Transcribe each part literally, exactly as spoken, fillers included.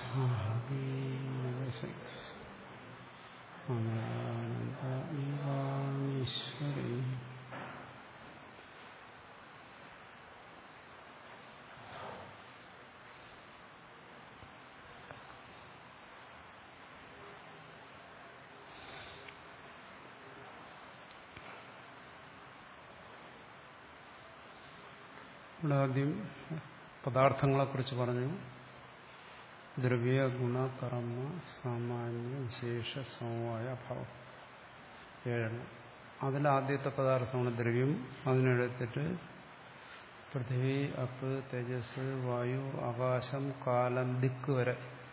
ഈശ്വരി ഇവിടെ ആദ്യം പദാർത്ഥങ്ങളെക്കുറിച്ച് പറഞ്ഞു. ദ്രവ്യ ഗുണ കർമ്മ സാമാന്യ വിശേഷ സമവായ അഭാവം ഏഴെണ്ണം. അതിലാദ്യത്തെ പദാർത്ഥമാണ് ദ്രവ്യം. അതിനെടുത്തിട്ട് പൃഥ്വി, അപ്പ്, തേജസ്, വായു, ആകാശം, കാലം, ദിക്ക് വരെ.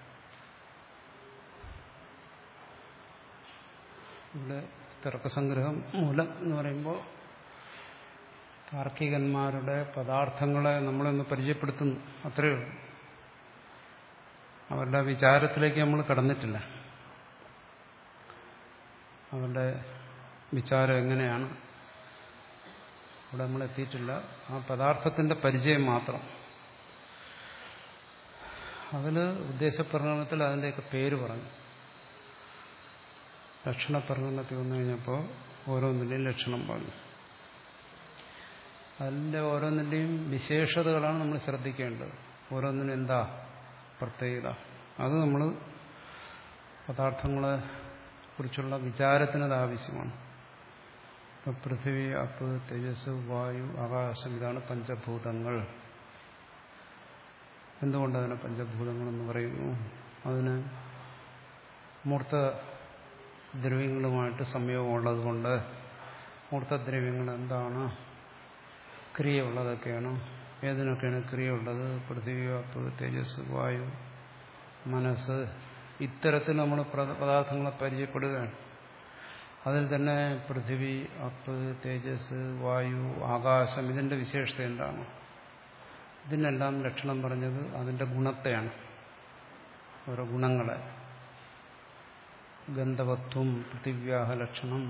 ഇവിടെ തർക്കസംഗ്രഹം മൂലം എന്ന് പറയുമ്പോൾ താർക്കികന്മാരുടെ പദാർത്ഥങ്ങളെ നമ്മളൊന്ന് പരിചയപ്പെടുത്തുന്നു, അത്രയേ ഉള്ളൂ. അവരുടെ വിചാരത്തിലേക്ക് നമ്മൾ കടന്നിട്ടില്ല. അവരുടെ വിചാരം എങ്ങനെയാണ് അവിടെ നമ്മൾ എത്തിയിട്ടില്ല. ആ പദാർത്ഥത്തിന്റെ പരിചയം മാത്രം. അതിൽ ഉദ്ദേശപ്രകടനത്തിൽ അതിൻ്റെയൊക്കെ പേര് പറഞ്ഞു. ലക്ഷണപ്രകടനത്തിൽ വന്നു കഴിഞ്ഞപ്പോൾ ഓരോന്നിൻ്റെയും ലക്ഷണം പറഞ്ഞു. അതിൻ്റെ ഓരോന്നിൻ്റെയും വിശേഷതകളാണ് നമ്മൾ ശ്രദ്ധിക്കേണ്ടത്. ഓരോന്നിനും എന്താ പ്രത്യേകത, അത് നമ്മൾ പദാർത്ഥങ്ങളെ കുറിച്ചുള്ള വിചാരത്തിനത് ആവശ്യമാണ്. ഇപ്പം പൃഥ്വി, അപ്പ്, തേജസ്, വായു, ആകാശം, ഇതാണ് പഞ്ചഭൂതങ്ങൾ. എന്തുകൊണ്ടതിനെ പഞ്ചഭൂതങ്ങളെന്ന് പറയുന്നു? അതിന് മൂർത്ത ദ്രവ്യങ്ങളുമായിട്ട് സംയോഗമുള്ളത് കൊണ്ട്. മൂർത്തദ്രവ്യങ്ങൾ എന്താണ്? ക്രിയ ഉള്ളതൊക്കെയാണ്. ഏതിനൊക്കെയാണ് ക്രിയ ഉള്ളത്? പൃഥ്വി, അപ്പ്, തേജസ്, വായു, മനസ്സ്. ഇത്തരത്തിൽ നമ്മൾ പദാർത്ഥങ്ങളെ പരിചയപ്പെടുകയാണ്. അതിൽ തന്നെ പൃഥ്വി, അപ്പ്, തേജസ്, വായു, ആകാശം, ഇതിന്റെ വിശേഷത എന്താണ്? ഇതിനെല്ലാം ലക്ഷണം പറഞ്ഞത് അതിന്റെ ഗുണത്തെയാണ്, ഓരോ ഗുണങ്ങളെ. ഗന്ധവത്വം പൃഥിവ്യാഹ ലക്ഷണം,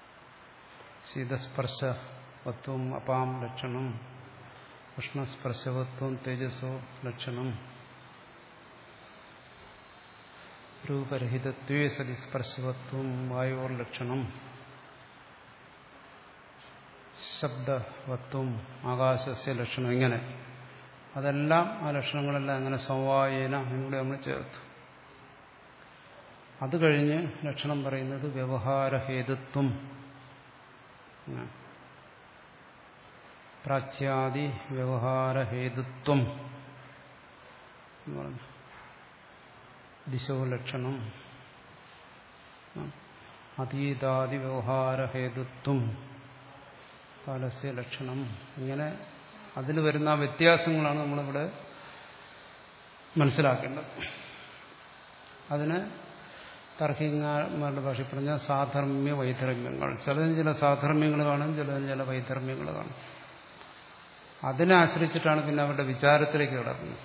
ശീതസ്പർശവത്വം അപാം ലക്ഷണം, ഉഷ്ണസ്പർശവത്വം തേജസോ ലക്ഷണം, രൂപരഹിതത്വേ സതി സ്പർശവത്വം വായോർ ലക്ഷണം, ശബ്ദവത്വം ആകാശസ്യ ലക്ഷണം. ഇങ്ങനെ അതെല്ലാം ആ ലക്ഷണങ്ങളെല്ലാം അങ്ങനെ സമവായേന എന്നിവിടെ നമ്മൾ ചേർത്തു. അത് കഴിഞ്ഞ് ലക്ഷണം പറയുന്നത് വ്യവഹാരഹേതുത്വം, പ്രാച്യാദി വ്യവഹാരഹേതുത്വം എന്ന് പറഞ്ഞു. ദിശോ ലക്ഷണം, അതീതാദി വ്യവഹാരഹേതുത്വം, കാലസ്യ ലക്ഷണം. ഇങ്ങനെ അതിൽ വരുന്ന വ്യത്യാസങ്ങളാണ് നമ്മളിവിടെ മനസ്സിലാക്കേണ്ടത്. അതിന് താർക്കികന്മാരുടെ ഭാഷയിൽ പറഞ്ഞാൽ സാധർമ്മ്യ വൈധർമ്മ്യങ്ങൾ. ചിലതിന് ചില സാധർമ്മ്യങ്ങൾ കാണും, ചിലതിന് ചില വൈധർമ്മ്യങ്ങൾ കാണും. അതിനെ ആശ്രയിച്ചിട്ടാണ് പിന്നെ അവരുടെ വിചാരത്തിലേക്ക് കിടക്കുന്നത്.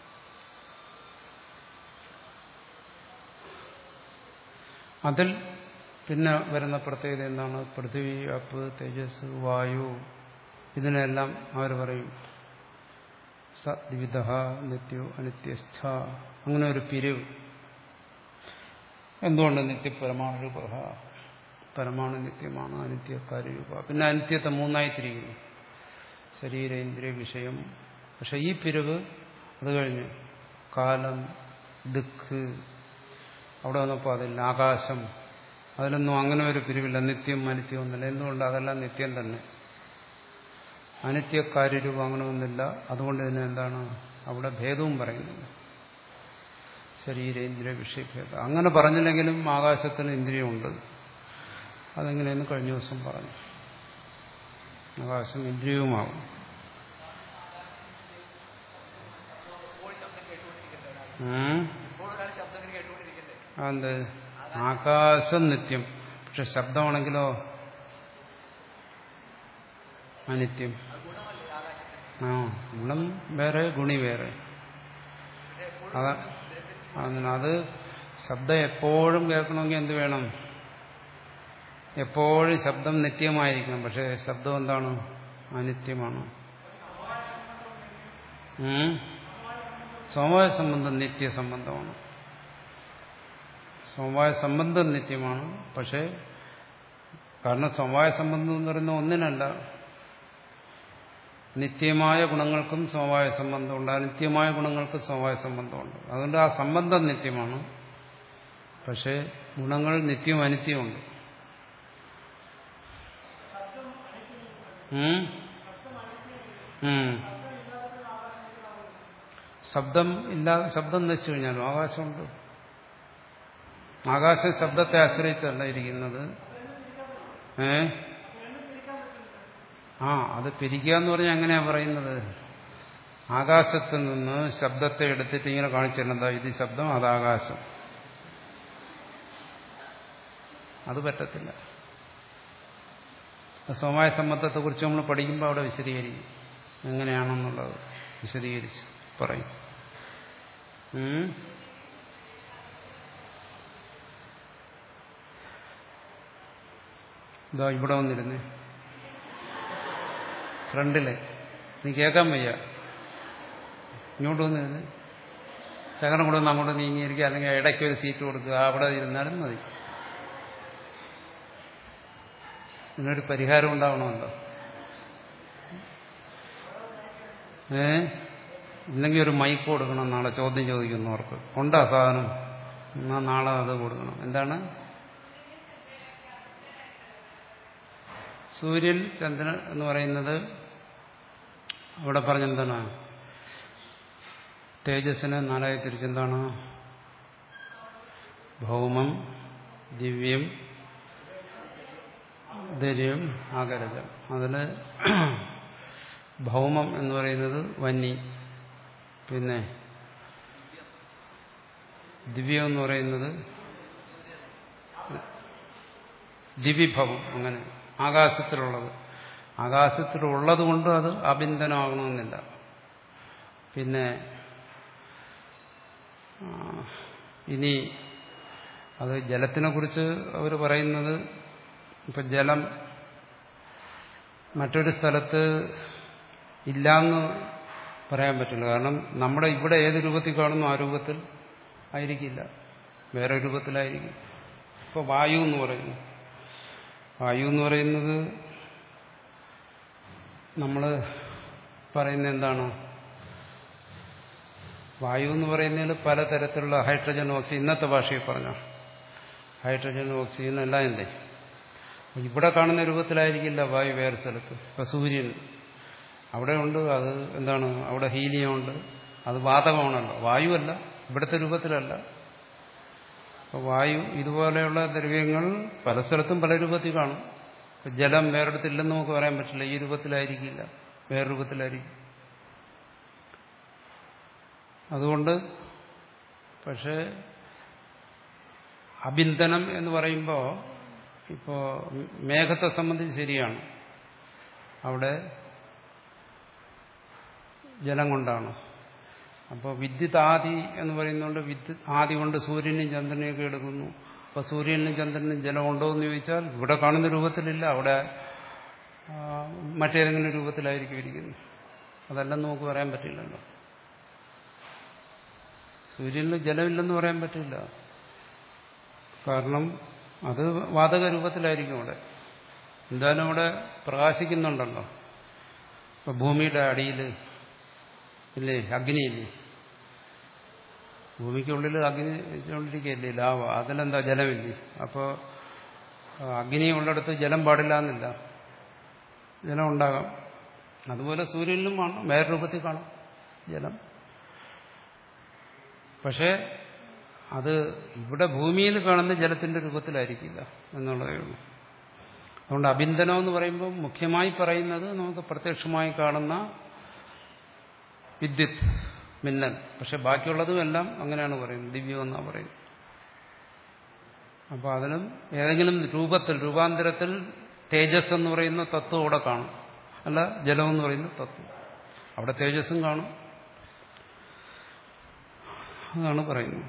അതിൽ പിന്നെ വരുന്ന പ്രത്യേകത എന്താണ്? പൃഥ്വി, അപ്പ്, തേജസ്, വായു, ഇതിനെല്ലാം അവർ പറയും സദ്വിധ നിത്യോ അനിത്യസ്ഥ. അങ്ങനെ ഒരു പിരിവ്. എന്തുകൊണ്ട്? നിത്യപരമാണുരൂപ, പരമാണു നിത്യമാണ്, അനിത്യകാര്യരൂപ. പിന്നെ അനിത്യത്തെ മൂന്നായി തിരിക്കുന്നു, ശരീരേന്ദ്രിയ വിഷയം. പക്ഷെ ഈ പിരിവ് അത് കഴിഞ്ഞ് കാലം, ദിക്ക്, അവിടെ വന്നപ്പോൾ അതിൽ ആകാശം, അതിലൊന്നും അങ്ങനെ ഒരു പിരിവില്ല. നിത്യം അനിത്യം ഒന്നുമില്ല. എന്തുകൊണ്ട്? അതെല്ലാം നിത്യം തന്നെ. അനിത്യകാര്യരൂപം അങ്ങനെ ഒന്നുമില്ല. അതുകൊണ്ട് തന്നെ എന്താണ് അവിടെ ഭേദവും പറയുന്നില്ല. ശരീരേന്ദ്രിയ വിഷയഭേദം അങ്ങനെ പറഞ്ഞില്ലെങ്കിലും ആകാശത്തിന് ഇന്ദ്രിയമുണ്ട്. അതെങ്ങനെയെന്ന് കഴിഞ്ഞ ദിവസം പറഞ്ഞു. ആകാശം ഇന്ദ്രിയവുമാകും. അതെന്ത്? ആകാശം നിത്യം, പക്ഷെ ശബ്ദമാണെങ്കിലോ അനിത്യം. ആ ഗുണം വേറെ, ഗുണി വേറെ. അതാ അത് ശബ്ദം എപ്പോഴും കേൾക്കണമെങ്കിൽ എന്ത് വേണം? എപ്പോഴും ശബ്ദം നിത്യമായിരിക്കണം. പക്ഷെ ശബ്ദം എന്താണ്? അനിത്യമാണ്. സമവായ സംബന്ധം നിത്യസംബന്ധമാണ്. സമവായ സംബന്ധം നിത്യമാണ്. പക്ഷേ കാരണം സമവായ സംബന്ധം എന്ന് പറയുന്ന ഒന്നിനല്ല. നിത്യമായ ഗുണങ്ങൾക്കും സമവായ സംബന്ധമുണ്ട്, അനിത്യമായ ഗുണങ്ങൾക്കും സമവായ സംബന്ധമുണ്ട്. അതുകൊണ്ട് ആ സംബന്ധം നിത്യമാണ്. പക്ഷേ ഗുണങ്ങൾ നിത്യവും അനിത്യമുണ്ട്. ശബ്ദം ഇല്ലാതെ ശബ്ദം നശിച്ചു കഴിഞ്ഞാലും ആകാശമുണ്ട്. ആകാശം ശബ്ദത്തെ ആശ്രയിച്ചല്ല ഇരിക്കുന്നത്. ഏ ആ അത് പിരിക്കുക എന്ന് പറഞ്ഞാൽ എങ്ങനെയാ പറയുന്നത്? ആകാശത്തിൽ നിന്ന് ശബ്ദത്തെ എടുത്തിട്ട് ഇങ്ങനെ കാണിച്ചിരുന്നതാ, ഇത് ശബ്ദം, അത് ആകാശം. അത് പറ്റത്തില്ല. സമവായ സംബന്ധത്തെക്കുറിച്ച് നമ്മൾ പഠിക്കുമ്പോൾ അവിടെ വിശദീകരിക്കും, എങ്ങനെയാണെന്നുള്ളത് വിശദീകരിച്ച് പറയും. ഇതാ ഇവിടെ വന്നിരുന്നേ ഫ്രണ്ടില്, നീ കേൾക്കാൻ വയ്യ, ഇങ്ങോട്ട് വന്നിരുന്നേ. ശകലം കൂടെ ഒന്ന് അങ്ങോട്ട് നീങ്ങിയിരിക്കുക, അല്ലെങ്കിൽ ഇടയ്ക്ക് ഒരു സീറ്റ് കൊടുക്കുക, അവിടെ ഇരുന്നാലും മതി. ഇതിനൊരു പരിഹാരം ഉണ്ടാവണമല്ലോ. ഏ ഇല്ലെങ്കിൽ ഒരു മൈക്ക് കൊടുക്കണം, നാളെ ചോദ്യം ചോദിക്കുന്നവർക്ക്. ഉണ്ടാ സാധനം? എന്നാൽ നാളെ അത് കൊടുക്കണം. എന്താണ്? സൂര്യൻ ചന്ദ്രൻ എന്ന് പറയുന്നത് അവിടെ പറഞ്ഞെന്താണ്? തേജസ്സിനെ നാലായി തിരിച്ചെന്താണ്? ഭൗമം, ദിവ്യം, ധര്യം, ആകരജം. അതില് ഭൗമം എന്ന് പറയുന്നത് വന്നി, പിന്നെ ദിവ്യം എന്ന് പറയുന്നത് ദിവിഭവം. അങ്ങനെ ആകാശത്തിലുള്ളത്. ആകാശത്തിലുള്ളത് കൊണ്ട് അത് ആഭ്യന്തരമാകണമെന്നില്ല. പിന്നെ ഇനി അത് ജലത്തിനെ കുറിച്ച് അവർ പറയുന്നത്, ഇപ്പൊ ജലം മറ്റൊരു സ്ഥലത്ത് ഇല്ലാന്ന് പറയാൻ പറ്റില്ല. കാരണം നമ്മുടെ ഇവിടെ ഏത് രൂപത്തിൽ കാണുന്നു ആ രൂപത്തിൽ ആയിരിക്കില്ല, വേറെ രൂപത്തിലായിരിക്കും. ഇപ്പൊ വായു എന്ന് പറയുന്നു. വായു എന്ന് പറയുന്നത് നമ്മൾ പറയുന്ന എന്താണ്? വായു എന്ന് പറയുന്നതിൽ പലതരത്തിലുള്ള ഹൈഡ്രജൻ, ഓക്സിജൻ, ഇന്നത്തെ ഭാഷയിൽ പറഞ്ഞ ഹൈഡ്രജൻ, ഓക്സിജൻ എല്ലാം എന്തേ ഇവിടെ കാണുന്ന രൂപത്തിലായിരിക്കില്ല വായു വേറെ സ്ഥലത്ത്. ഇപ്പൊ സൂര്യൻ അവിടെ ഉണ്ട്, അത് എന്താണ്? അവിടെ ഹീലിയം ഉണ്ട്, അത് വാതകമാണല്ലോ, വായുവല്ല, ഇവിടുത്തെ രൂപത്തിലല്ല. അപ്പോൾ വായു ഇതുപോലെയുള്ള ദ്രവ്യങ്ങൾ പല സ്ഥലത്തും പല രൂപത്തിൽ കാണും. ജലം വേറെടുത്തില്ലെന്ന് നമുക്ക് പറയാൻ പറ്റില്ല, ഈ രൂപത്തിലായിരിക്കില്ല, വേറെ രൂപത്തിലായിരിക്കും. അതുകൊണ്ട് പക്ഷേ അബിന്ദനം എന്ന് പറയുമ്പോൾ ഇപ്പോൾ മേഘത്തെ സംബന്ധിച്ച് ശരിയാണ്, അവിടെ ജലം കൊണ്ടാണ്. അപ്പോൾ വിദ്യുത് ആദി എന്ന് പറയുന്നതുകൊണ്ട് വിദ്യുത് ആദി കൊണ്ട് സൂര്യനും ചന്ദ്രനെയൊക്കെ എടുക്കുന്നു. അപ്പോൾ സൂര്യനും ചന്ദ്രനും ജലം ഉണ്ടോ എന്ന് ചോദിച്ചാൽ ഇവിടെ കാണുന്ന രൂപത്തിലില്ല, അവിടെ മറ്റേതെങ്കിലും രൂപത്തിലായിരിക്കും ഇരിക്കുന്നു. അതല്ലെന്ന് നമുക്ക് പറയാൻ പറ്റില്ലല്ലോ. സൂര്യനിൽ ജലമില്ലെന്ന് പറയാൻ പറ്റില്ല, കാരണം അത് വാതക രൂപത്തിലായിരിക്കും അവിടെ. എന്തായാലും അവിടെ പ്രകാശിക്കുന്നുണ്ടല്ലോ. ഇപ്പൊ ഭൂമിയുടെ അടിയിൽ ഇല്ലേ അഗ്നിയില്ലേ, ഭൂമിക്കുള്ളിൽ അഗ്നി വെച്ചുകൊണ്ടിരിക്കുകയല്ലേ ലാവ, അതിലെന്താ ജലമില്ലേ? അപ്പോൾ അഗ്നി ഉള്ളിടത്ത് ജലം പാടില്ല എന്നില്ല, ജലം ഉണ്ടാകാം. അതുപോലെ സൂര്യനിലും കാണും, വേറെ രൂപത്തിൽ കാണും ജലം. പക്ഷേ അത് ഇവിടെ ഭൂമിയിൽ കാണുന്ന ജലത്തിന്റെ രൂപത്തിലായിരിക്കില്ല എന്നുള്ളതേ ഉള്ളൂ. അതുകൊണ്ട് അബിന്ദനം എന്ന് പറയുമ്പോൾ മുഖ്യമായി പറയുന്നത് നമുക്ക് പ്രത്യക്ഷമായി കാണുന്ന വിദ്യുത്, മിന്നൽ. പക്ഷെ ബാക്കിയുള്ളതും എല്ലാം അങ്ങനെയാണ് പറയുന്നത്, ദിവ്യം എന്നാണ് പറയുന്നത്. അപ്പോൾ അതിനും ഏതെങ്കിലും രൂപത്തിൽ, രൂപാന്തരത്തിൽ തേജസ് എന്ന് പറയുന്ന തത്വം അവിടെ കാണും, അല്ല ജലം എന്ന് പറയുന്ന തത്വം. അവിടെ തേജസ്സും കാണും, അതാണ് പറയുന്നത്.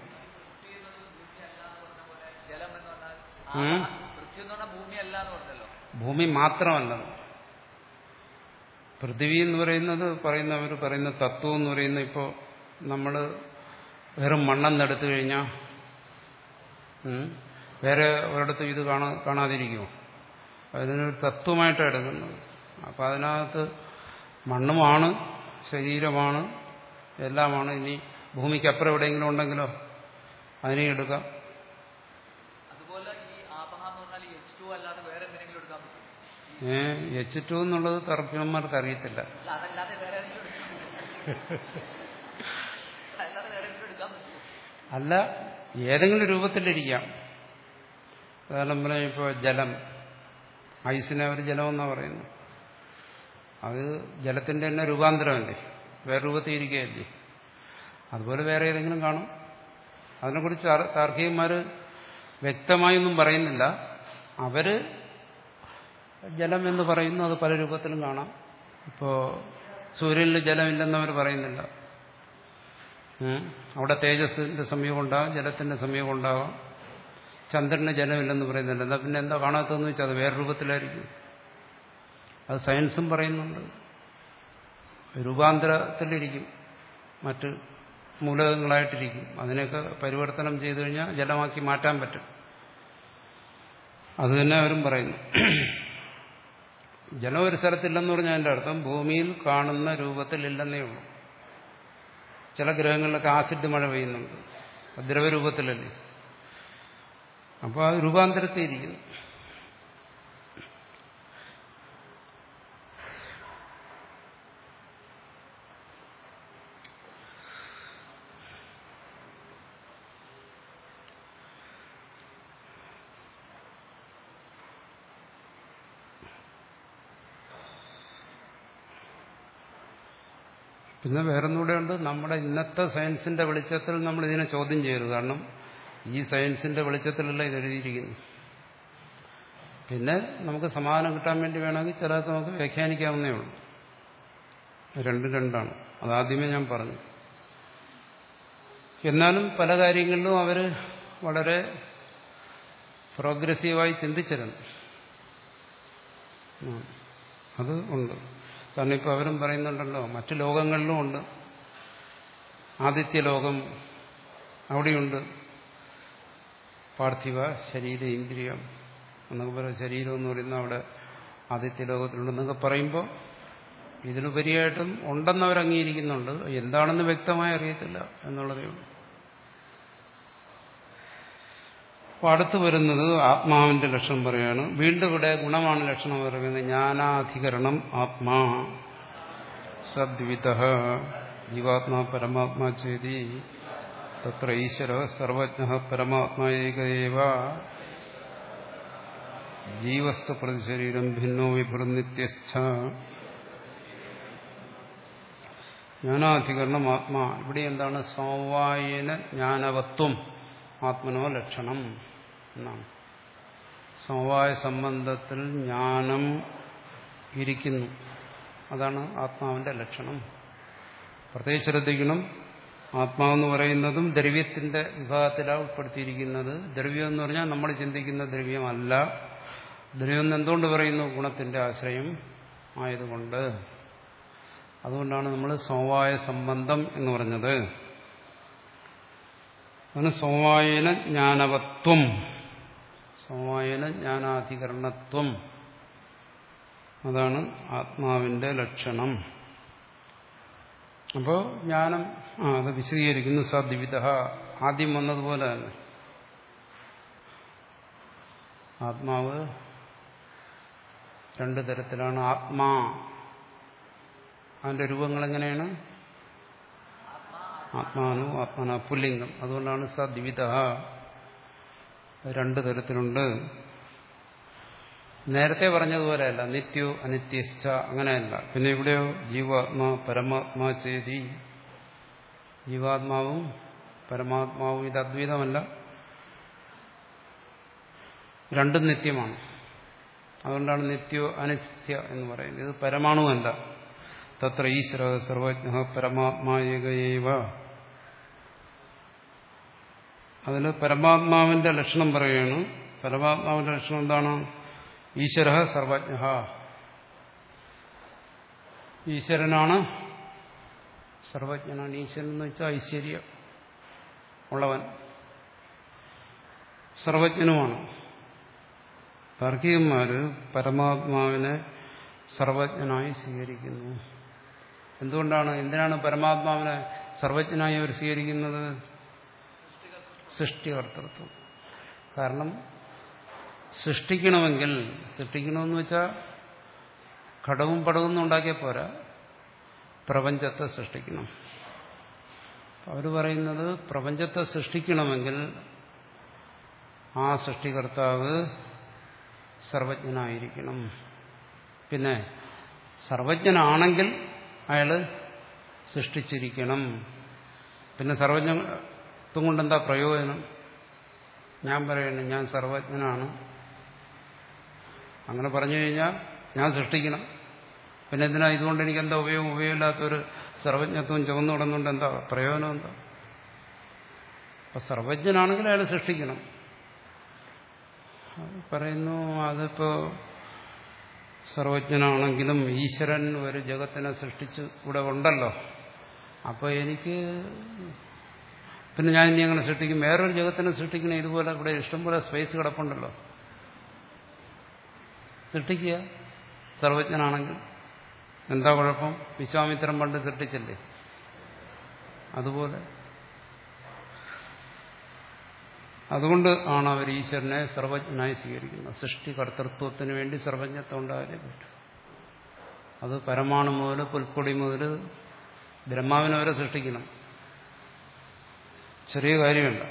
ഭൂമി മാത്രമല്ല, പൃഥ്വി എന്ന് പറയുന്നത് പറയുന്നവർ പറയുന്ന തത്വം എന്ന് പറയുന്ന ഇപ്പോൾ നമ്മൾ വെറും മണ്ണെന്നെടുത്തു കഴിഞ്ഞാൽ വേറെ ഒരിടത്തും ഇത് കാണാ കാണാതിരിക്കുമോ? അതിനൊരു തത്വമായിട്ടാണ് എടുക്കുന്നത്. അപ്പം അതിനകത്ത് മണ്ണുമാണ്, ശരീരമാണ്, എല്ലാമാണ്. ഇനി ഭൂമിക്കപ്പുറം എവിടെയെങ്കിലും ഉണ്ടെങ്കിലോ അതിനെ എടുക്കാം. ഏ എച്ച് ടു എന്നുള്ളത് തർക്കന്മാർക്ക് അറിയത്തില്ല. അല്ല, ഏതെങ്കിലും രൂപത്തിലിരിക്കാം. ഉദാഹരണം പറഞ്ഞാൽ ഇപ്പോൾ ജലം, ഐസിനെ അവർ ജലമെന്നാണ് പറയുന്നത്. അത് ജലത്തിന്റെ തന്നെ രൂപാന്തരമല്ലേ, വേറെ രൂപത്തിൽ ഇരിക്കുകയല്ലേ. അതുപോലെ വേറെ ഏതെങ്കിലും കാണും. അതിനെക്കുറിച്ച് താർക്കികന്മാർ വ്യക്തമായൊന്നും പറയുന്നില്ല. അവര് ജലം എന്ന് പറയുന്നു, അത് പല രൂപത്തിലും കാണാം. ഇപ്പോൾ സൂര്യനിൽ ജലമില്ലെന്ന് അവർ പറയുന്നില്ല. അവിടെ തേജസ്സിന്റെ സംയോഗം ഉണ്ടാകാം, ജലത്തിന്റെ സംയോഗം ഉണ്ടാകാം. ചന്ദ്രന് ജലമില്ലെന്ന് പറയുന്നില്ല. എന്നാൽ പിന്നെ എന്താ കാണാത്തതെന്ന് വെച്ചാൽ അത് വേറെ രൂപത്തിലായിരിക്കും. അത് സയൻസും പറയുന്നുണ്ട്. രൂപാന്തരത്തിലിരിക്കും, മറ്റ് മൂലകങ്ങളായിട്ടിരിക്കും. അതിനെയൊക്കെ പരിവർത്തനം ചെയ്തു കഴിഞ്ഞാൽ ജലമാക്കി മാറ്റാൻ പറ്റും. അത് തന്നെ അവരും പറയുന്നു. ജലം ഒരു സ്ഥലത്തില്ലെന്ന് പറഞ്ഞാൽ അതിൻ്റെ അർത്ഥം ഭൂമിയിൽ കാണുന്ന രൂപത്തിലില്ലെന്നേ ഉള്ളൂ. ചില ഗ്രഹങ്ങളിലൊക്കെ ആസിഡ് മഴ പെയ്യുന്നുണ്ട്, ദ്രവരൂപത്തിലല്ലേ. അപ്പോൾ അത് രൂപാന്തരത്തിയിരിക്കുന്നു. പിന്നെ വേറൊന്നുകൂടെ ഉണ്ട്. നമ്മുടെ ഇന്നത്തെ സയൻസിന്റെ വെളിച്ചത്തിൽ നമ്മൾ ഇതിനെ ചോദ്യം ചെയ്യരുത്. കാരണം ഈ സയൻസിന്റെ വെളിച്ചത്തിലല്ല ഇത് എഴുതിയിരിക്കുന്നു. പിന്നെ നമുക്ക് സമാധാനം കിട്ടാൻ വേണ്ടി വേണമെങ്കിൽ ചിലർക്ക് നമുക്ക് വ്യാഖ്യാനിക്കാവുന്നേ ഉള്ളൂ. രണ്ടും രണ്ടാണ്. അതാദ്യമേ ഞാൻ പറഞ്ഞു. എന്നാലും പല കാര്യങ്ങളിലും അവർ വളരെ പ്രോഗ്രസീവായി ചിന്തിച്ചിരുന്നു. അത് ഉണ്ട്. കാരണം ഇപ്പോൾ അവരും പറയുന്നുണ്ടല്ലോ, മറ്റു ലോകങ്ങളിലും ഉണ്ട്. ആദിത്യ ലോകം അവിടെയുണ്ട്. പാർത്ഥിവ ശരീര ഇന്ദ്രിയം എന്നൊക്കെ പറയുന്ന ശരീരം എന്ന് പറയുന്ന അവിടെ ആദിത്യ ലോകത്തിലുണ്ടെന്നൊക്കെ പറയുമ്പോൾ ഇതിനുപരിയായിട്ടും ഉണ്ടെന്നവർ അംഗീകരിക്കുന്നുണ്ട്. എന്താണെന്ന് വ്യക്തമായി അറിയത്തില്ല എന്നുള്ളതേ ഉള്ളൂ. അപ്പോൾ അടുത്ത് വരുന്നത് ആത്മാവിന്റെ ലക്ഷണം പറയാണ്. വീണ്ടും ഇവിടെ ഗുണമാണ് ലക്ഷണം പറയുന്നത്. ജ്ഞാനാധികരണം ആത്മാ സദ്വിത ജീവാത്മാ പരമാത്മാ ചേതി തത്ര ഈശ്വര സർവജ്ഞ പരമാത്മാ ഏക ഏവ ജീവസ്തു പ്രതിശരീരം ഭിന്നോ വിഭൃനിത്യസ്ഥ. ജ്ഞാനാധികരണം ആത്മാ. ഇവിടെ എന്താണ്? സമവായേന ജ്ഞാനവത്വം ആത്മനോ ലക്ഷണം എന്നാണ്. സമവായ സംബന്ധത്തിൽ ജ്ഞാനം ഇരിക്കുന്നു, അതാണ് ആത്മാവിന്റെ ലക്ഷണം. പ്രത്യേകിച്ച് ശ്രദ്ധിക്കണം, ആത്മാവെന്ന് പറയുന്നതും ദ്രവ്യത്തിന്റെ വിഭാഗത്തിലാണ് ഉൾപ്പെടുത്തിയിരിക്കുന്നത്. ദ്രവ്യം എന്ന് പറഞ്ഞാൽ നമ്മൾ ചിന്തിക്കുന്ന ദ്രവ്യമല്ല. ദ്രവ്യം എന്ന് എന്തുകൊണ്ട് പറയുന്നു? ഗുണത്തിന്റെ ആശ്രയം ആയതുകൊണ്ട്. അതുകൊണ്ടാണ് നമ്മൾ സമവായ സംബന്ധം എന്ന് പറഞ്ഞത്. അതാണ് സമവായന ജ്ഞാനവത്വം, സമവായന ജ്ഞാനാധികരണത്വം. അതാണ് ആത്മാവിന്റെ ലക്ഷണം. അപ്പോൾ ജ്ഞാനം ആ അത് വിശദീകരിക്കുന്നു. സദ്വിധ, ആദ്യം വന്നതുപോലെ തന്നെ ആത്മാവ് രണ്ടു തരത്തിലാണ്. ആത്മാ, അതിന്റെ രൂപങ്ങൾ എങ്ങനെയാണ്? ആത്മാനു ആത്മാന പുല്ലിംഗം. അതുകൊണ്ടാണ് സദ്വിധ, രണ്ടു തരത്തിലുണ്ട്. നേരത്തെ പറഞ്ഞതുപോലെയല്ല നിത്യോ അനിത്യശ്ച, അങ്ങനെയല്ല. പിന്നെ ഇവിടെയോ ജീവാത്മാ പരമാത്മാ ചേതി, ജീവാത്മാവും പരമാത്മാവും ഇത് അദ്വൈതമല്ല, രണ്ടും നിത്യമാണ്. അതുകൊണ്ടാണ് നിത്യോ അനിത്യ എന്ന് പറയുന്നത്. ഇത് പരമാണുവല്ല. തത്ര ഈശ്വര സർവജ്ഞ പരമാത്മാ ഏക ഏവ. അതിൽ പരമാത്മാവിന്റെ ലക്ഷണം പറയുകയാണ്. പരമാത്മാവിന്റെ ലക്ഷണം എന്താണ്? ഈശ്വര സർവജ്ഞ, ഈശ്വരനാണ് സർവജ്ഞനാണ് ഈശ്വരൻ എന്ന് വെച്ചാൽ ഐശ്വര്യം ഉള്ളവൻ, സർവജ്ഞനുമാണ്. താർക്കികന്മാര് പരമാത്മാവിനെ സർവജ്ഞനായി സ്വീകരിക്കുന്നു. എന്തുകൊണ്ടാണ്, എന്തിനാണ് പരമാത്മാവിനെ സർവജ്ഞനായി അവർ സ്വീകരിക്കുന്നത്? സൃഷ്ടികർത്തൃത്വം. കാരണം സൃഷ്ടിക്കണമെങ്കിൽ, സൃഷ്ടിക്കണമെന്ന് വെച്ചാൽ ഘടവും പടവും ഒന്നും ഉണ്ടാക്കിയാൽ പോരാ, പ്രപഞ്ചത്തെ സൃഷ്ടിക്കണം. അവർ പറയുന്നത് പ്രപഞ്ചത്തെ സൃഷ്ടിക്കണമെങ്കിൽ ആ സൃഷ്ടികർത്താവ് സർവജ്ഞനായിരിക്കണം. പിന്നെ സർവജ്ഞനാണെങ്കിൽ അയാൾ സൃഷ്ടിച്ചിരിക്കണം. പിന്നെ സർവജ്ഞത്വം കൊണ്ടെന്താ പ്രയോജനം? ഞാൻ പറയുന്നു ഞാൻ സർവജ്ഞനാണ്, അങ്ങനെ പറഞ്ഞു കഴിഞ്ഞാൽ ഞാൻ സൃഷ്ടിക്കണം. പിന്നെ എന്തിനാ ഇതുകൊണ്ട് എനിക്ക് എന്താ ഉപയോഗം? ഉപയോഗമില്ലാത്തൊരു സർവജ്ഞത്വം ചുവന്നു കിടന്നുകൊണ്ട് എന്താ പ്രയോജനം? എന്താ? അപ്പൊ സർവജ്ഞനാണെങ്കിൽ അയാൾ സൃഷ്ടിക്കണം. പറയുന്നു അതിപ്പോ സർവജ്ഞനാണെങ്കിലും ഈശ്വരൻ ഒരു ജഗത്തിനെ സൃഷ്ടിച്ച് ഇവിടെ ഉണ്ടല്ലോ, അപ്പൊ എനിക്ക് പിന്നെ ഞാൻ ഇനി അങ്ങനെ സൃഷ്ടിക്കും, വേറൊരു ജഗത്തിനെ സൃഷ്ടിക്കണേ. ഇതുപോലെ ഇവിടെ ഇഷ്ടംപോലെ സ്പേസ് കിടപ്പുണ്ടല്ലോ, സൃഷ്ടിക്കുക സർവജ്ഞനാണെങ്കിൽ. എന്താ കുഴപ്പം? വിശ്വാമിത്രൻ പണ്ട് സൃഷ്ടിച്ചല്ലേ, അതുപോലെ. അതുകൊണ്ട് ആണ് അവർ ഈശ്വരനെ സർവജ്ഞനായി സ്വീകരിക്കുന്നത്. സൃഷ്ടി കർത്തൃത്വത്തിന് വേണ്ടി സർവജ്ഞത്വം ഉണ്ടായാലേ പറ്റും. അത് പരമാണു മുതൽ പുൽപ്പൊടി മുതൽ ബ്രഹ്മാവിനെ വരെ സൃഷ്ടിക്കണം, ചെറിയ കാര്യമല്ല.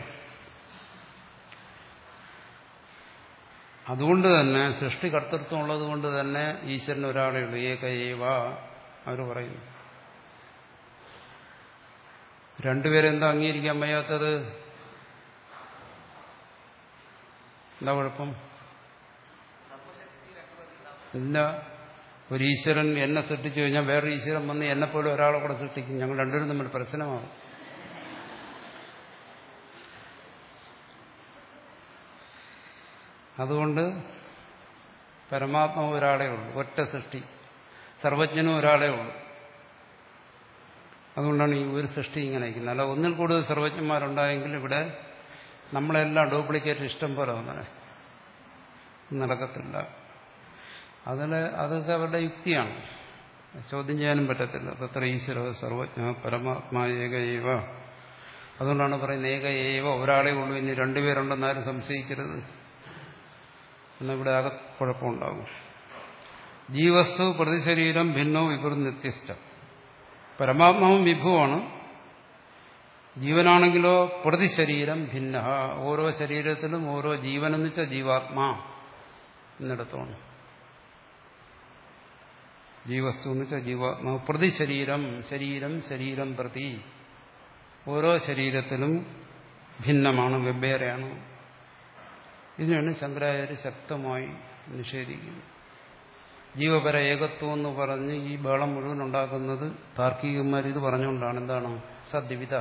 അതുകൊണ്ട് തന്നെ സൃഷ്ടി കർത്തൃത്വം ഉള്ളത് കൊണ്ട് തന്നെ ഈശ്വരൻ ഒരാളേ ഉള്ളൂ, ഏക ഏവ അവർ പറയുന്നു. രണ്ടുപേരെന്താ അംഗീകരിക്കാൻ വയ്യാത്തത്? എന്താ കുഴപ്പം? ഇല്ല, ഒരു ഈശ്വരൻ എന്നെ സൃഷ്ടിച്ചു കഴിഞ്ഞാൽ വേറൊരു ഈശ്വരൻ വന്ന് എന്നെപ്പോലെ ഒരാളെ കൂടെ സൃഷ്ടിക്കും, ഞങ്ങൾ രണ്ടുപേരും തമ്മിൽ പ്രശ്നമാകും. അതുകൊണ്ട് പരമാത്മാവ് ഒരാളേ ഉള്ളൂ, ഒറ്റ സൃഷ്ടി, സർവജ്ഞനും ഒരാളേ ഉള്ളൂ. അതുകൊണ്ടാണ് ഈ ഒരു സൃഷ്ടി ഇങ്ങനെ ഇരിക്കുന്നത്. അല്ല ഒന്നിൽ കൂടുതൽ സർവജ്ഞന്മാരുണ്ടായെങ്കിൽ ഇവിടെ നമ്മളെല്ലാം ഡ്യൂപ്ലിക്കേറ്റ് ഇഷ്ടം പോലെ വന്നേ, നടക്കത്തില്ല. അതിൽ അതൊക്കെ അവരുടെ യുക്തിയാണ്, ചോദ്യം ചെയ്യാനും പറ്റത്തില്ല. തത്ര ഈശ്വര സർവജ്ഞ പരമാത്മാ ഏക ഏവ. അതുകൊണ്ടാണ് പറയുന്നത് ഏക ഏവ, ഒരാളേ ഉള്ളൂ, ഇനി രണ്ടുപേരുണ്ടെന്നാരും സംശയിക്കരുത്, എന്നിവിടെ ആകെ കുഴപ്പമുണ്ടാകും. ജീവസ്തു പ്രതിശരീരം ഭിന്നോ വിപുർനിത്യസ്ഥ. പരമാത്മാവും വിഭുവാണ്, ജീവനാണെങ്കിലോ പ്രതിശരീരം ഭിന്ന. ഓരോ ശരീരത്തിലും ഓരോ ജീവനെന്ന് വെച്ചാൽ ജീവാത്മാ എന്നിടത്തോണ്. ജീവസ്തു എന്ന് വെച്ചാൽ ജീവാത്മാവ്, പ്രതിശരീരം ശരീരം ശരീരം പ്രതി, ഓരോ ശരീരത്തിലും ഭിന്നമാണ്, വെവ്വേറെയാണ്. ഇതിനാണ് ശങ്കരാചാര്യ ശക്തമായി നിഷേധിക്കുന്നത്. ജീവപര ഏകത്വം എന്ന് പറഞ്ഞ് ഈ ബഹളം മുഴുവൻ ഉണ്ടാക്കുന്നത് താർക്കികന്മാർ ഇത് പറഞ്ഞുകൊണ്ടാണ്. എന്താണ്? സദ്വിധ.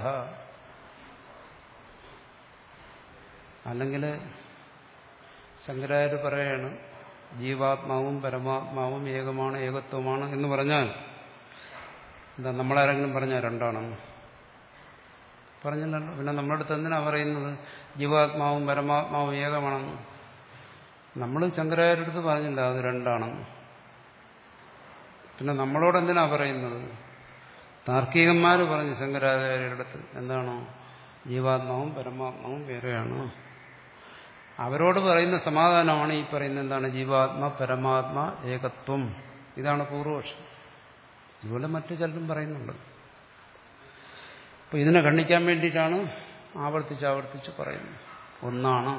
അല്ലെങ്കിൽ ശങ്കരാചാര്യ പറയാണ് ജീവാത്മാവും പരമാത്മാവും ഏകമാണ്, ഏകത്വമാണ് എന്ന് പറഞ്ഞാൽ എന്താ, നമ്മളാരെങ്കിലും പറഞ്ഞാൽ രണ്ടാണെന്ന് പറഞ്ഞില്ലല്ലോ. പിന്നെ നമ്മുടെ അടുത്ത് എന്തിനാ പറയുന്നത് ജീവാത്മാവും പരമാത്മാവും ഏകമാണെന്ന്? നമ്മൾ ശങ്കരാചാര്യ അടുത്ത് പറഞ്ഞില്ല അത് രണ്ടാണെന്ന്. പിന്നെ നമ്മളോട് എന്തിനാ പറയുന്നത്? താർക്കികന്മാർ പറഞ്ഞു ശങ്കരാചാര്യരുടെ അടുത്ത് എന്താണോ ജീവാത്മാവും പരമാത്മാവും വേറെയാണ്. അവരോട് പറയുന്ന സമാധാനമാണ് ഈ പറയുന്ന എന്താണ് ജീവാത്മ പരമാത്മ ഏകത്വം. ഇതാണ് പൂർവപക്ഷം. ഇതുപോലെ മറ്റു ചിലരും പറയുന്നുണ്ട്. അപ്പൊ ഇതിനെ ഖണ്ഡിക്കാൻ വേണ്ടിയിട്ടാണ് ആവർത്തിച്ച് ആവർത്തിച്ച് പറയുന്നത്. ഒന്നാണ്.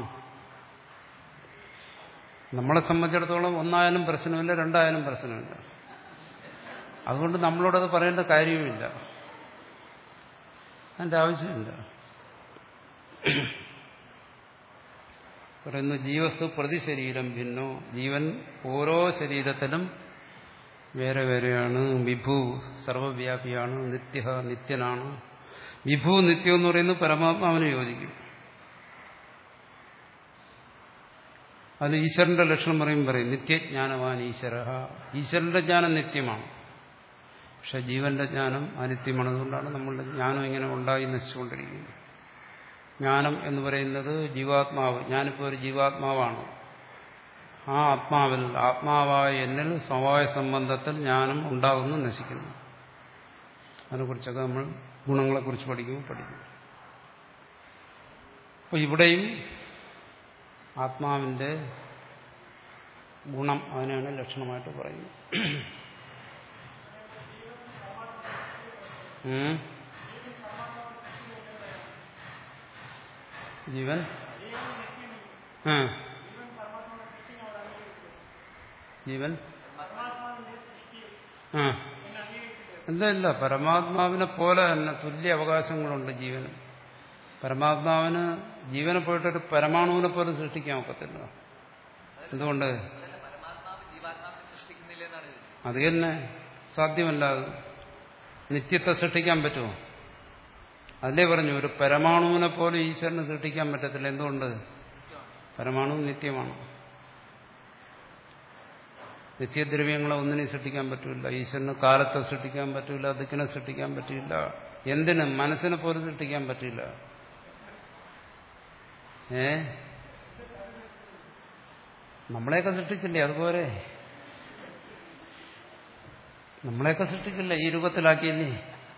നമ്മളെ സംബന്ധിച്ചിടത്തോളം ഒന്നായാലും പ്രശ്നമില്ല, രണ്ടായാലും പ്രശ്നമില്ല. അതുകൊണ്ട് നമ്മളോടത് പറയേണ്ട കാര്യവുമില്ല, അതിൻ്റെ ആവശ്യമില്ല. പറയുന്നു ജീവസ് പ്രതിശരീരം ഭിന്നോ, ജീവൻ ഓരോ ശരീരത്തിലും വേറെ വേറെയാണ്. വിഭു സർവവ്യാപിയാണ്, നിത്യ നിത്യനാണ്. വിഭു നിത്യം എന്ന് പറയുന്നത് പരമാത്മാവിനെ യോജിക്കും. അത് ഈശ്വരന്റെ ലക്ഷണം പറയും പറയും നിത്യജ്ഞാനവാൻ ഈശ്വര. ഈശ്വരന്റെ ജ്ഞാനം നിത്യമാണ്. പക്ഷെ ജീവന്റെ ജ്ഞാനം അനിത്യമാണ്. അതുകൊണ്ടാണ് നമ്മളുടെ ജ്ഞാനം ഇങ്ങനെ ഉണ്ടായി നശിച്ചുകൊണ്ടിരിക്കുന്നത്. ജ്ഞാനം എന്ന് പറയുന്നത് ജീവാത്മാവ്. ഞാനിപ്പോൾ ഒരു ജീവാത്മാവാണ്. ആ ആത്മാവിൽ ആത്മാവായ എന്നിൽ സമവായ സംബന്ധത്തിൽ ജ്ഞാനം ഉണ്ടാകുന്നു, നശിക്കുന്നു. അതിനെക്കുറിച്ചൊക്കെ നമ്മൾ ഗുണങ്ങളെക്കുറിച്ച് പഠിക്കുമ്പോൾ പഠിക്കും. അപ്പോൾ ഇവിടെയും ആത്മാവിന്റെ ഗുണം അതിനാണ് ലക്ഷണമായിട്ട് പറയുന്നത്. ജീവൻ ആ ജീവൻ ആ എന്താ ഇല്ല, പരമാത്മാവിനെ പോലെ തന്നെ തുല്യ അവകാശങ്ങളുണ്ട് ജീവന്. പരമാത്മാവിന് ജീവനെ പോയിട്ടൊരു പരമാണുവിനെ പോലും സൃഷ്ടിക്കാൻ ഒക്കത്തില്ല. എന്തുകൊണ്ട്? അത് തന്നെ സാധ്യമല്ല. അത് നിത്യത്തെ സൃഷ്ടിക്കാൻ പറ്റുമോ? അതല്ലേ പറഞ്ഞു, ഒരു പരമാണുവിനെ പോലും ഈശ്വരന് സൃഷ്ടിക്കാൻ പറ്റത്തില്ല. എന്തുകൊണ്ട്? പരമാണു നിത്യമാണ്. നിത്യദ്രവ്യങ്ങളെ ഒന്നിനെ സൃഷ്ടിക്കാൻ പറ്റില്ല. ഈശ്വരന് കാലത്തെ സൃഷ്ടിക്കാൻ പറ്റില്ല, ദിക്കിനെ സൃഷ്ടിക്കാൻ പറ്റില്ല. എന്തിനും മനസ്സിനെ പോലും സൃഷ്ടിക്കാൻ പറ്റില്ല. ഏ നമ്മളെയൊക്കെ സൃഷ്ടിച്ചില്ലേ? അതുപോലെ നമ്മളെയൊക്കെ സൃഷ്ടിക്കില്ല, ഈ രൂപത്തിലാക്കിയില്ലേ?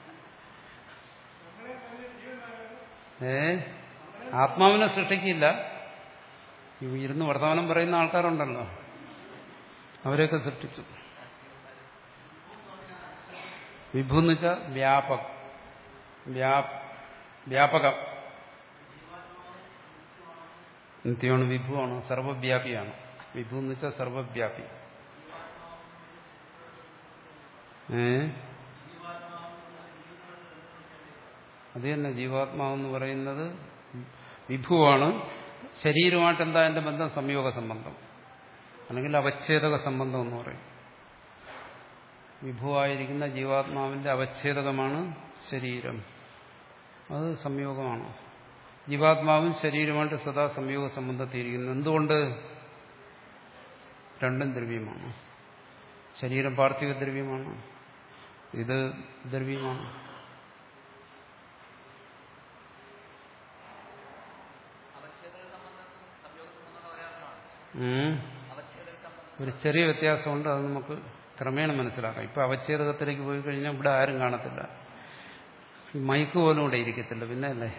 ഏ ആത്മാവിനെ സൃഷ്ടിക്കില്ല. ഇരുന്ന് വർത്തമാനം പറയുന്ന ആൾക്കാരുണ്ടല്ലോ, അവരെയൊക്കെ സൃഷ്ടിച്ചു. വിഭു എന്ന് വെച്ചാൽ വ്യാപകം, വ്യാപകം. നിത്യമാണ്, വിഭുവാണ്, സർവവ്യാപിയാണ്. വിഭു എന്ന് വെച്ചാൽ സർവവ്യാപി. ഏ അത് തന്നെ ജീവാത്മാവെന്ന് പറയുന്നത് വിഭുവാണ്. ശരീരമായിട്ട് എന്താ എന്റെ ബന്ധം? സംയോഗ സംബന്ധം, അല്ലെങ്കിൽ അവച്ഛേദക സംബന്ധം എന്ന് പറയും. വിഭുവായിരിക്കുന്ന ജീവാത്മാവിന്റെ അവച്ഛേദകമാണ് ശരീരം. അത് സംയോഗമാണ്. ജീവാത്മാവും ശരീരമായിട്ട് സദാ സംയോഗ സംബന്ധത്തിയിരിക്കുന്നു. എന്തുകൊണ്ട്? രണ്ടും ദ്രവ്യമാണ്. ശരീരം പാർത്ഥിവ ദ്രവ്യമാണ്, ഇത് ദ്രവ്യമാണ്. ഒരു ചെറിയ വ്യത്യാസമുണ്ട്, അത് നമുക്ക് ക്രമേണ മനസ്സിലാക്കാം. ഇപ്പൊ അവച്ഛേദകത്തിലേക്ക് പോയി കഴിഞ്ഞാൽ ഇവിടെ ആരും കാണത്തില്ല, മൈക്ക് പോലും ഇവിടെ ഇരിക്കത്തില്ല, പിന്നെ അല്ലേ.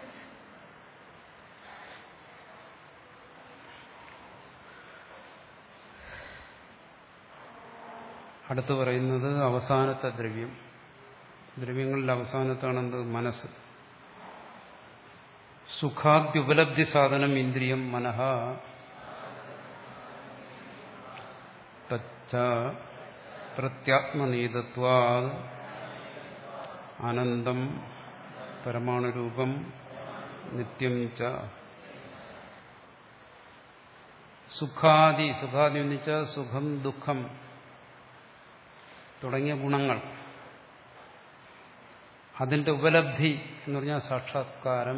അടുത്ത് പറയുന്നത് അവസാനത്തെ ദ്രവ്യം. ദ്രവ്യങ്ങളിൽ അവസാനത്താണെന്ത്? മനസ്സ്. സുഖാദ്യുപലബ്ധി സാധനം ഇന്ദ്രിയം മനഃ തച്ച പ്രത്യാത്മനീതത്വാദ് ആനന്ദം പരമാണുരൂപം നിത്യം ച. സുഖാദി, സുഖാദി എന്ന് വെച്ചാൽ സുഖം, ദുഃഖം തുടങ്ങിയ ഗുണങ്ങൾ, അതിന്റെ ഉപലബ്ധി എന്ന് പറഞ്ഞാൽ സാക്ഷാത്കാരം,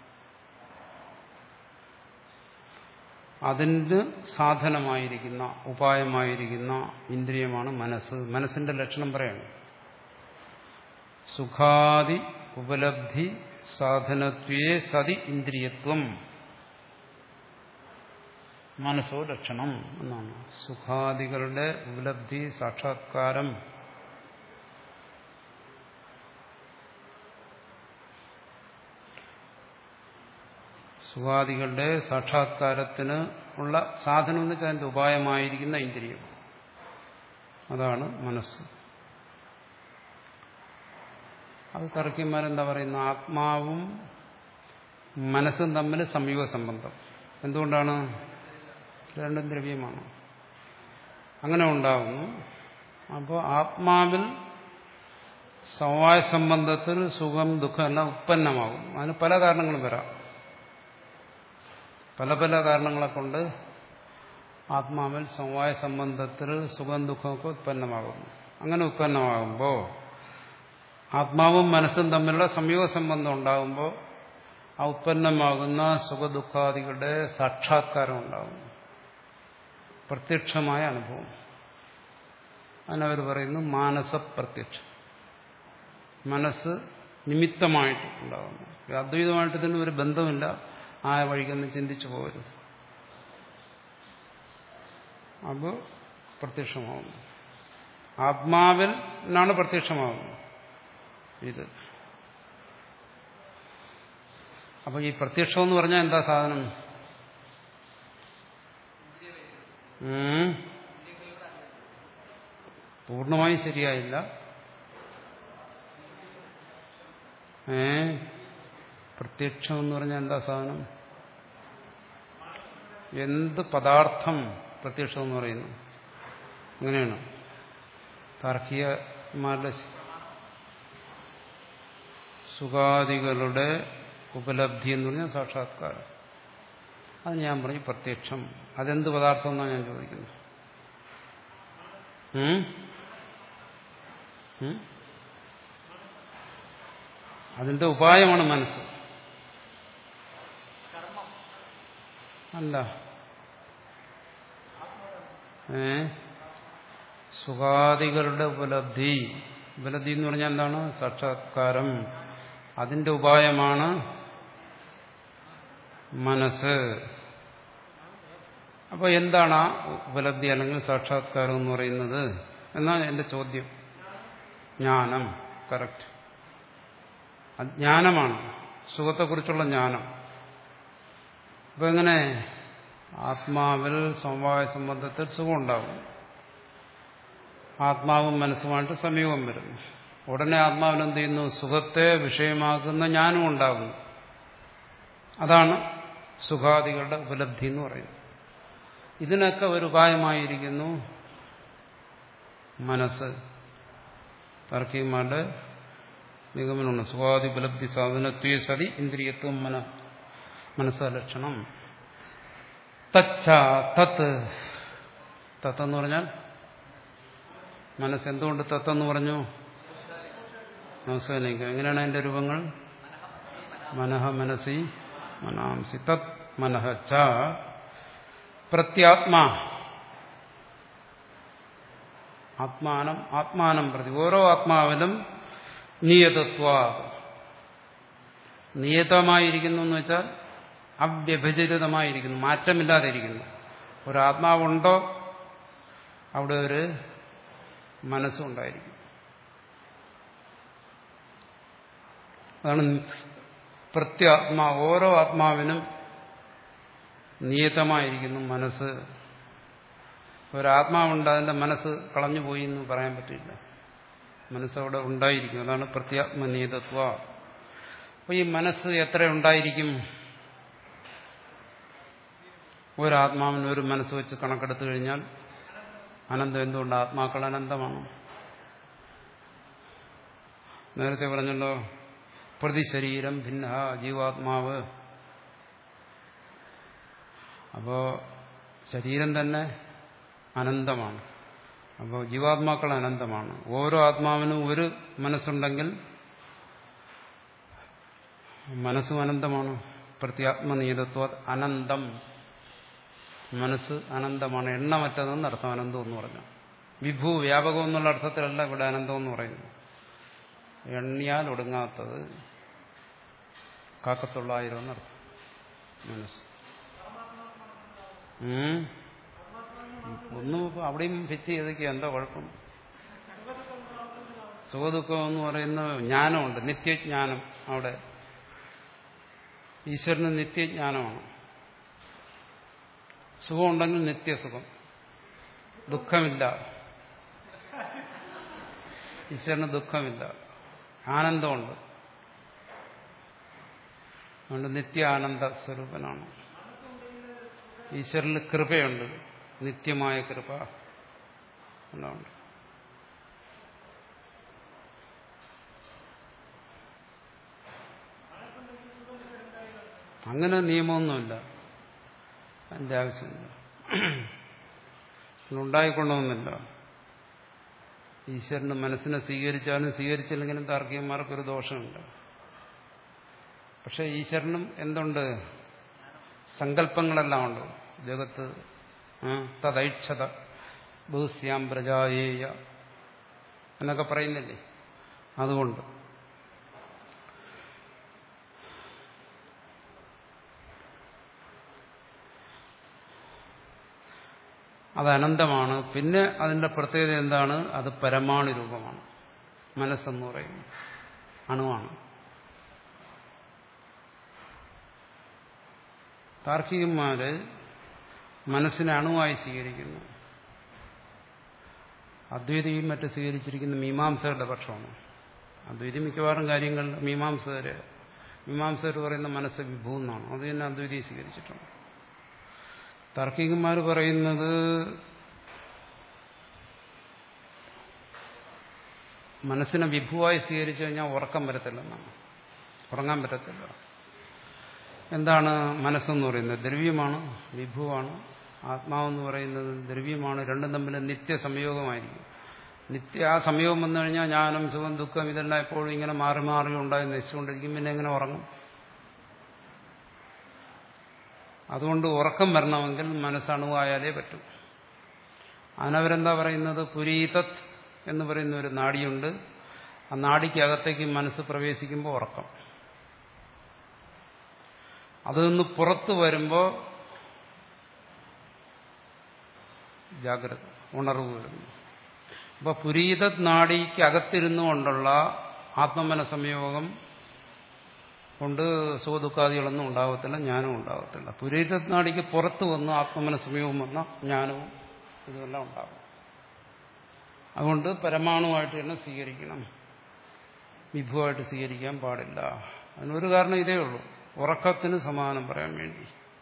അതിന് സാധനമായിരിക്കുന്ന, ഉപായമായിരിക്കുന്ന ഇന്ദ്രിയമാണ് മനസ്സ്. മനസ്സിന്റെ ലക്ഷണം പറയണം. സുഖാദി ഉപലബ്ധി സാധനത്വേ സതി ഇന്ദ്രിയത്വം മനസ്സോ ലക്ഷണം എന്നാണ്. സുഖാദികളുടെ ഉപലബ്ധി, സാക്ഷാത്കാരം, സുഖാദികളുടെ സാക്ഷാത്കാരത്തിന് ഉള്ള സാധനം എന്ന് വെച്ചാൽ അതിന്റെ ഉപായമായിരിക്കുന്ന ഇന്ദ്രിയം, അതാണ് മനസ്സ്. അത് തർക്കിമാരെന്താ പറയുന്നത്? ആത്മാവും മനസ്സും തമ്മിൽ സംയോഗ സംബന്ധം. എന്തുകൊണ്ടാണ്? രണ്ടും ദ്രവ്യമാണ്, അങ്ങനെ ഉണ്ടാകുന്നു. അപ്പോൾ ആത്മാവിൽ സമവായ സംബന്ധത്തിൽ സുഖം ദുഃഖം എല്ലാം ഉത്പന്നമാകും. അതിന് പല കാരണങ്ങളും വരാം. പല പല കാരണങ്ങളെ കൊണ്ട് ആത്മാവിൽ സമവായ സംബന്ധത്തിൽ സുഖം ദുഃഖമൊക്കെ ഉത്പന്നമാകുന്നു. അങ്ങനെ ഉത്പന്നമാകുമ്പോൾ ആത്മാവും മനസ്സും തമ്മിലുള്ള സംയോഗ സംബന്ധം ഉണ്ടാകുമ്പോൾ ആ ഉത്പന്നമാകുന്ന സുഖദുഃഖാദികളുടെ സാക്ഷാത്കാരം ഉണ്ടാകുന്നു, പ്രത്യക്ഷമായ അനുഭവം. അതിനവർ പറയുന്നു മാനസപ്രത്യക്ഷം. മനസ്സ് നിമിത്തമായിട്ട് ഉണ്ടാകുന്നു. അദ്വൈതമായിട്ട് ഇതിന് ഒരു ബന്ധമില്ല. ആ വഴിക്കൊന്നും ചിന്തിച്ചു പോകരുത്. അപ്പോൾ പ്രത്യക്ഷമാകുന്നു. ആത്മാവിൽ നിന്നാണ് പ്രത്യക്ഷമാകുന്നത് ഇത്. അപ്പൊ ഈ പ്രത്യക്ഷം എന്ന് പറഞ്ഞാൽ എന്താ സാധനം? പൂർണ്ണമായും ശരിയായില്ല. ഏ പ്രത്യക്ഷം എന്ന് പറഞ്ഞാൽ എന്താ സാധനം? എന്ത് പദാർത്ഥം പ്രത്യക്ഷം എന്ന് പറയുന്നു? അങ്ങനെയാണ് താർക്കികന്മാരുടെ സുഖാദികളുടെ ഉപലബ്ധി എന്ന് പറഞ്ഞാൽ സാക്ഷാത്കാരം. അത് ഞാൻ പറഞ്ഞു പ്രത്യക്ഷം. അതെന്ത് പദാർത്ഥം എന്നാണ് ഞാൻ ചോദിക്കുന്നത്. അതിന്റെ ഉപായമാണ് മനസ്സ്. അല്ല, ഏ സുഖാദികളുടെ ഉപലബ്ധി. ഉപലബ്ധി എന്ന് പറഞ്ഞാൽ എന്താണ്? സാക്ഷാത്കാരം. അതിന്റെ ഉപായമാണ് മനസ്സ്. അപ്പൊ എന്താണ് ആ ഉപലബ്ധി അല്ലെങ്കിൽ സാക്ഷാത്കാരം എന്ന് പറയുന്നത് എന്നാണ് എന്റെ ചോദ്യം. ജ്ഞാനം. കറക്റ്റ്. ജ്ഞാനമാണ്, സുഖത്തെക്കുറിച്ചുള്ള ജ്ഞാനം. അപ്പൊ എങ്ങനെ ആത്മാവിൽ സമവായ സംബന്ധത്തിൽ സുഖം ഉണ്ടാകും. ആത്മാവും മനസ്സുമായിട്ട് സംയോഗം വരുന്നു. ഉടനെ ആത്മാവിന് എന്ത് ചെയ്യുന്നു? സുഖത്തെ വിഷയമാക്കുന്ന ജ്ഞാനം ഉണ്ടാകുന്നു. അതാണ് സുഖാദികളുടെ ഉപലബ്ധി എന്ന് പറയുന്നത്. ഇതിനൊക്കെ ഒരു ഉപായമായിരിക്കുന്നു മനസ്സ്. താർക്കികന്മാരുടെ നിഗമനമാണ് സുഖാദി ഉപലബ്ധി സാധനത്വേ സതി ഇന്ദ്രിയത്വം മന മനസ്സ ലക്ഷണം. തച്ച തത്ത്. തത്തെന്ന് പറഞ്ഞാൽ മനസ്സ്. എന്തുകൊണ്ട് തത്തെന്ന് പറഞ്ഞു? മനസ്സേനേക്ക്. എങ്ങനെയാണ് അതിന്റെ രൂപങ്ങൾ? മനഃ മനസി മനാംസി. തത് മനഃ ച പ്രത്യാത്മാ. ആത്മാനം ആത്മാനം പ്രതി. ഓരോ ആത്മാവിലും നിയതത്വ. നിയതമായിരിക്കുന്നു എന്ന് വെച്ചാൽ അവ്യഭിചരിതമായിരിക്കുന്നു, മാറ്റമില്ലാതെ ഇരിക്കുന്നു. ഒരാത്മാവുണ്ടോ അവിടെ ഒരു മനസ്സും ഉണ്ടായിരിക്കും. അതാണ് പ്രത്യാത്മാ. ഓരോ ആത്മാവിനും നിയതമായിരിക്കുന്നു മനസ്സ്. ഒരാത്മാവുണ്ട്, അതിന്റെ മനസ്സ് കളഞ്ഞുപോയി എന്ന് പറയാൻ പറ്റില്ല. മനസ്സവിടെ ഉണ്ടായിരിക്കും. അതാണ് പ്രത്യാത്മനിയതത്വ. അപ്പൊ ഈ മനസ്സ് എത്ര ഉണ്ടായിരിക്കും? ഒരാത്മാവിന് ഒരു മനസ്സ് വെച്ച് കണക്കെടുത്തു കഴിഞ്ഞാൽ അനന്തം. എന്തുകൊണ്ട്? ആത്മാക്കൾ അനന്തമാണ്. നേരത്തെ പറഞ്ഞല്ലോ പ്രതിശരീരം ഭിന്ന ജീവാത്മാവ്. അപ്പോ ശരീരം തന്നെ അനന്തമാണ്. അപ്പോൾ ജീവാത്മാക്കൾ അനന്തമാണ്. ഓരോ ആത്മാവിനും ഒരു മനസ്സുണ്ടെങ്കിൽ മനസ്സും അനന്തമാണ്. പ്രത്യാത്മനിയതത്വ അനന്തം. മനസ്സ് അനന്തമാണ്, എണ്ണമറ്റതെന്ന് അർത്ഥം. അനന്തം എന്ന് പറഞ്ഞു വിഭു വ്യാപകം എന്നുള്ള അർത്ഥത്തിലല്ല ഇവിടെ അനന്തം എന്ന് പറയുന്നത്. എണ്ണിയാൽ ഒടുങ്ങാത്തത്, കാക്കത്തൊള്ളായിരം എന്നർത്ഥം മനസ്സ്. ഒന്നും അവിടെയും ഫിറ്റ് ചെയ്തൊക്കെ എന്താ കുഴപ്പം? സുഖദുഃഖം എന്ന് പറയുന്ന ജ്ഞാനമുണ്ട്, നിത്യജ്ഞാനം. അവിടെ ഈശ്വരന് നിത്യജ്ഞാനമാണ്. സുഖമുണ്ടെങ്കിൽ നിത്യസുഖം, ദുഃഖമില്ല. ഈശ്വരന് ദുഃഖമില്ല, ആനന്ദമുണ്ട്. അതുകൊണ്ട് നിത്യ ആനന്ദ സ്വരൂപനാണ്. ഈശ്വരന് കൃപയുണ്ട്, നിത്യമായ കൃപ ഉണ്ടാവുണ്ട്. അങ്ങനെ നിയമമൊന്നുമില്ല, അതിൻ്റെ ആവശ്യമില്ല. ഉണ്ടായിക്കൊള്ളണമെന്നില്ല. ഈശ്വരന്റെ മനസ്സിനെ സ്വീകരിച്ചാലും സ്വീകരിച്ചില്ലെങ്കിലും താർക്കികന്മാർക്കൊരു ദോഷമുണ്ട്. പക്ഷെ ഈശ്വരനും എന്തുണ്ട്? സങ്കല്പങ്ങളെല്ലാം ഉണ്ട്. ജഗത്ത് തദൈക്ഷത ബഹുസ്യാം പ്രജായേയ എന്നൊക്കെ പറയുന്നില്ലേ? അതുകൊണ്ട് അത് അനന്തമാണ്. പിന്നെ അതിന്റെ പ്രത്യേകത എന്താണ്? അത് പരമാണു രൂപമാണ്. മനസ്സെന്ന് പറയുന്നത് അണുവാണ്. താർക്കികന്മാര് മനസ്സിനെ അണുവായി സ്വീകരിക്കുന്നു. അദ്വൈതിയും മറ്റും സ്വീകരിച്ചിരിക്കുന്ന മീമാംസകരുടെ പക്ഷമാണ്. അദ്വൈതി മിക്കവാറും കാര്യങ്ങൾ മീമാംസകര് മീമാംസകർ പറയുന്ന മനസ്സ് വിഭൂ എന്നാണ്. അത് തന്നെ അദ്വൈതി സ്വീകരിച്ചിട്ടുണ്ട്. താർക്കികന്മാർ പറയുന്നത് മനസ്സിനെ വിഭുവായി സ്വീകരിച്ചു കഴിഞ്ഞാൽ ഉറക്കം വരത്തില്ലെന്നാണ്. ഉറങ്ങാൻ പറ്റത്തില്ല. എന്താണ് മനസ്സെന്ന് പറയുന്നത്? ദ്രവ്യമാണ്, വിഭുവാണ്. ആത്മാവെന്ന് പറയുന്നത് ദ്രവ്യമാണ്. രണ്ടും തമ്മിൽ നിത്യസംയോഗമായിരിക്കും. നിത്യ ആ സംയോഗം വന്നു കഴിഞ്ഞാൽ ജ്ഞാനം, സുഖം, ദുഃഖം ഇതെല്ലാം എപ്പോഴും ഇങ്ങനെ മാറി മാറി ഉണ്ടായി നശിച്ചുകൊണ്ടിരിക്കും. പിന്നെ എങ്ങനെ ഉറങ്ങും? അതുകൊണ്ട് ഉറക്കം വരണമെങ്കിൽ മനസ്സണുവായാലേ പറ്റും. അതിനവരെന്താ പറയുന്നത്? പുരീതത് എന്ന് പറയുന്ന ഒരു നാഡിയുണ്ട്. ആ നാഡിക്കകത്തേക്ക് മനസ്സ് പ്രവേശിക്കുമ്പോൾ ഉറക്കം. അതിൽ നിന്ന് പുറത്തു വരുമ്പോൾ ജാഗ്രത, ഉണർവ് വരുന്നു. അപ്പൊ പുരീതത് നാഡിക്ക് അകത്തിരുന്നു കൊണ്ടുള്ള ആത്മമന സംയോഗം കൊണ്ട് സുഖദുഃഖാദികളൊന്നും ഉണ്ടാകത്തില്ല, ജ്ഞാനവും ഉണ്ടാകത്തില്ല. പുരീതത് നാഡിക്ക് പുറത്തു വന്ന് ആത്മമന സംയോഗം വന്ന ജ്ഞാനവും ഇതെല്ലാം ഉണ്ടാകും. അതുകൊണ്ട് പരമാണുവായിട്ട് തന്നെ സ്വീകരിക്കണം, വിഭുവായിട്ട് സ്വീകരിക്കാൻ പാടില്ല. അതിനൊരു കാരണം ഇതേ ഉള്ളൂ, ഉറക്കത്തിന് സമാനം പറയാൻ വേണ്ടി.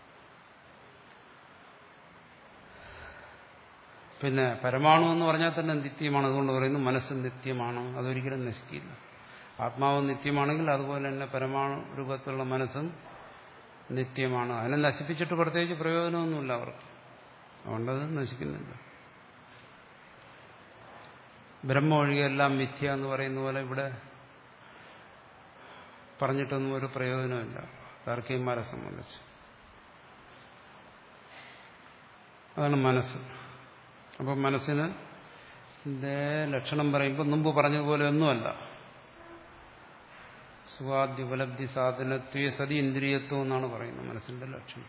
പിന്നെ പരമാണു എന്ന് പറഞ്ഞാൽ തന്നെ നിത്യമാണ്. അതുകൊണ്ട് പറയുന്നു മനസ്സ് നിത്യമാണ്, അതൊരിക്കലും നശിക്കില്ല. ആത്മാവ് നിത്യമാണെങ്കിൽ അതുപോലെ തന്നെ പരമാണു രൂപത്തിലുള്ള മനസ്സും നിത്യമാണ്. അതിനെ നശിപ്പിച്ചിട്ട് പ്രത്യേകിച്ച് പ്രയോജനമൊന്നുമില്ല അവർക്ക്. അതുകൊണ്ടത് നശിക്കുന്നില്ല. ബ്രഹ്മ ഒഴികെല്ലാം മിഥ്യ എന്ന് പറയുന്ന പോലെ ഇവിടെ പറഞ്ഞിട്ടൊന്നും ഒരു പ്രയോജനമില്ല താർക്കികന്മാരെ സംബന്ധിച്ച്. അതാണ് മനസ്സ്. അപ്പം മനസ്സിന് ലക്ഷണം പറയുമ്പോൾ മുമ്പ് പറഞ്ഞതുപോലെ ഒന്നുമല്ല. സുഖാദ്യ ഉപലബ്ധി സാധനത്വ സതി ഇന്ദ്രിയത്വം എന്നാണ് പറയുന്നത് മനസ്സിന്റെ ലക്ഷണം.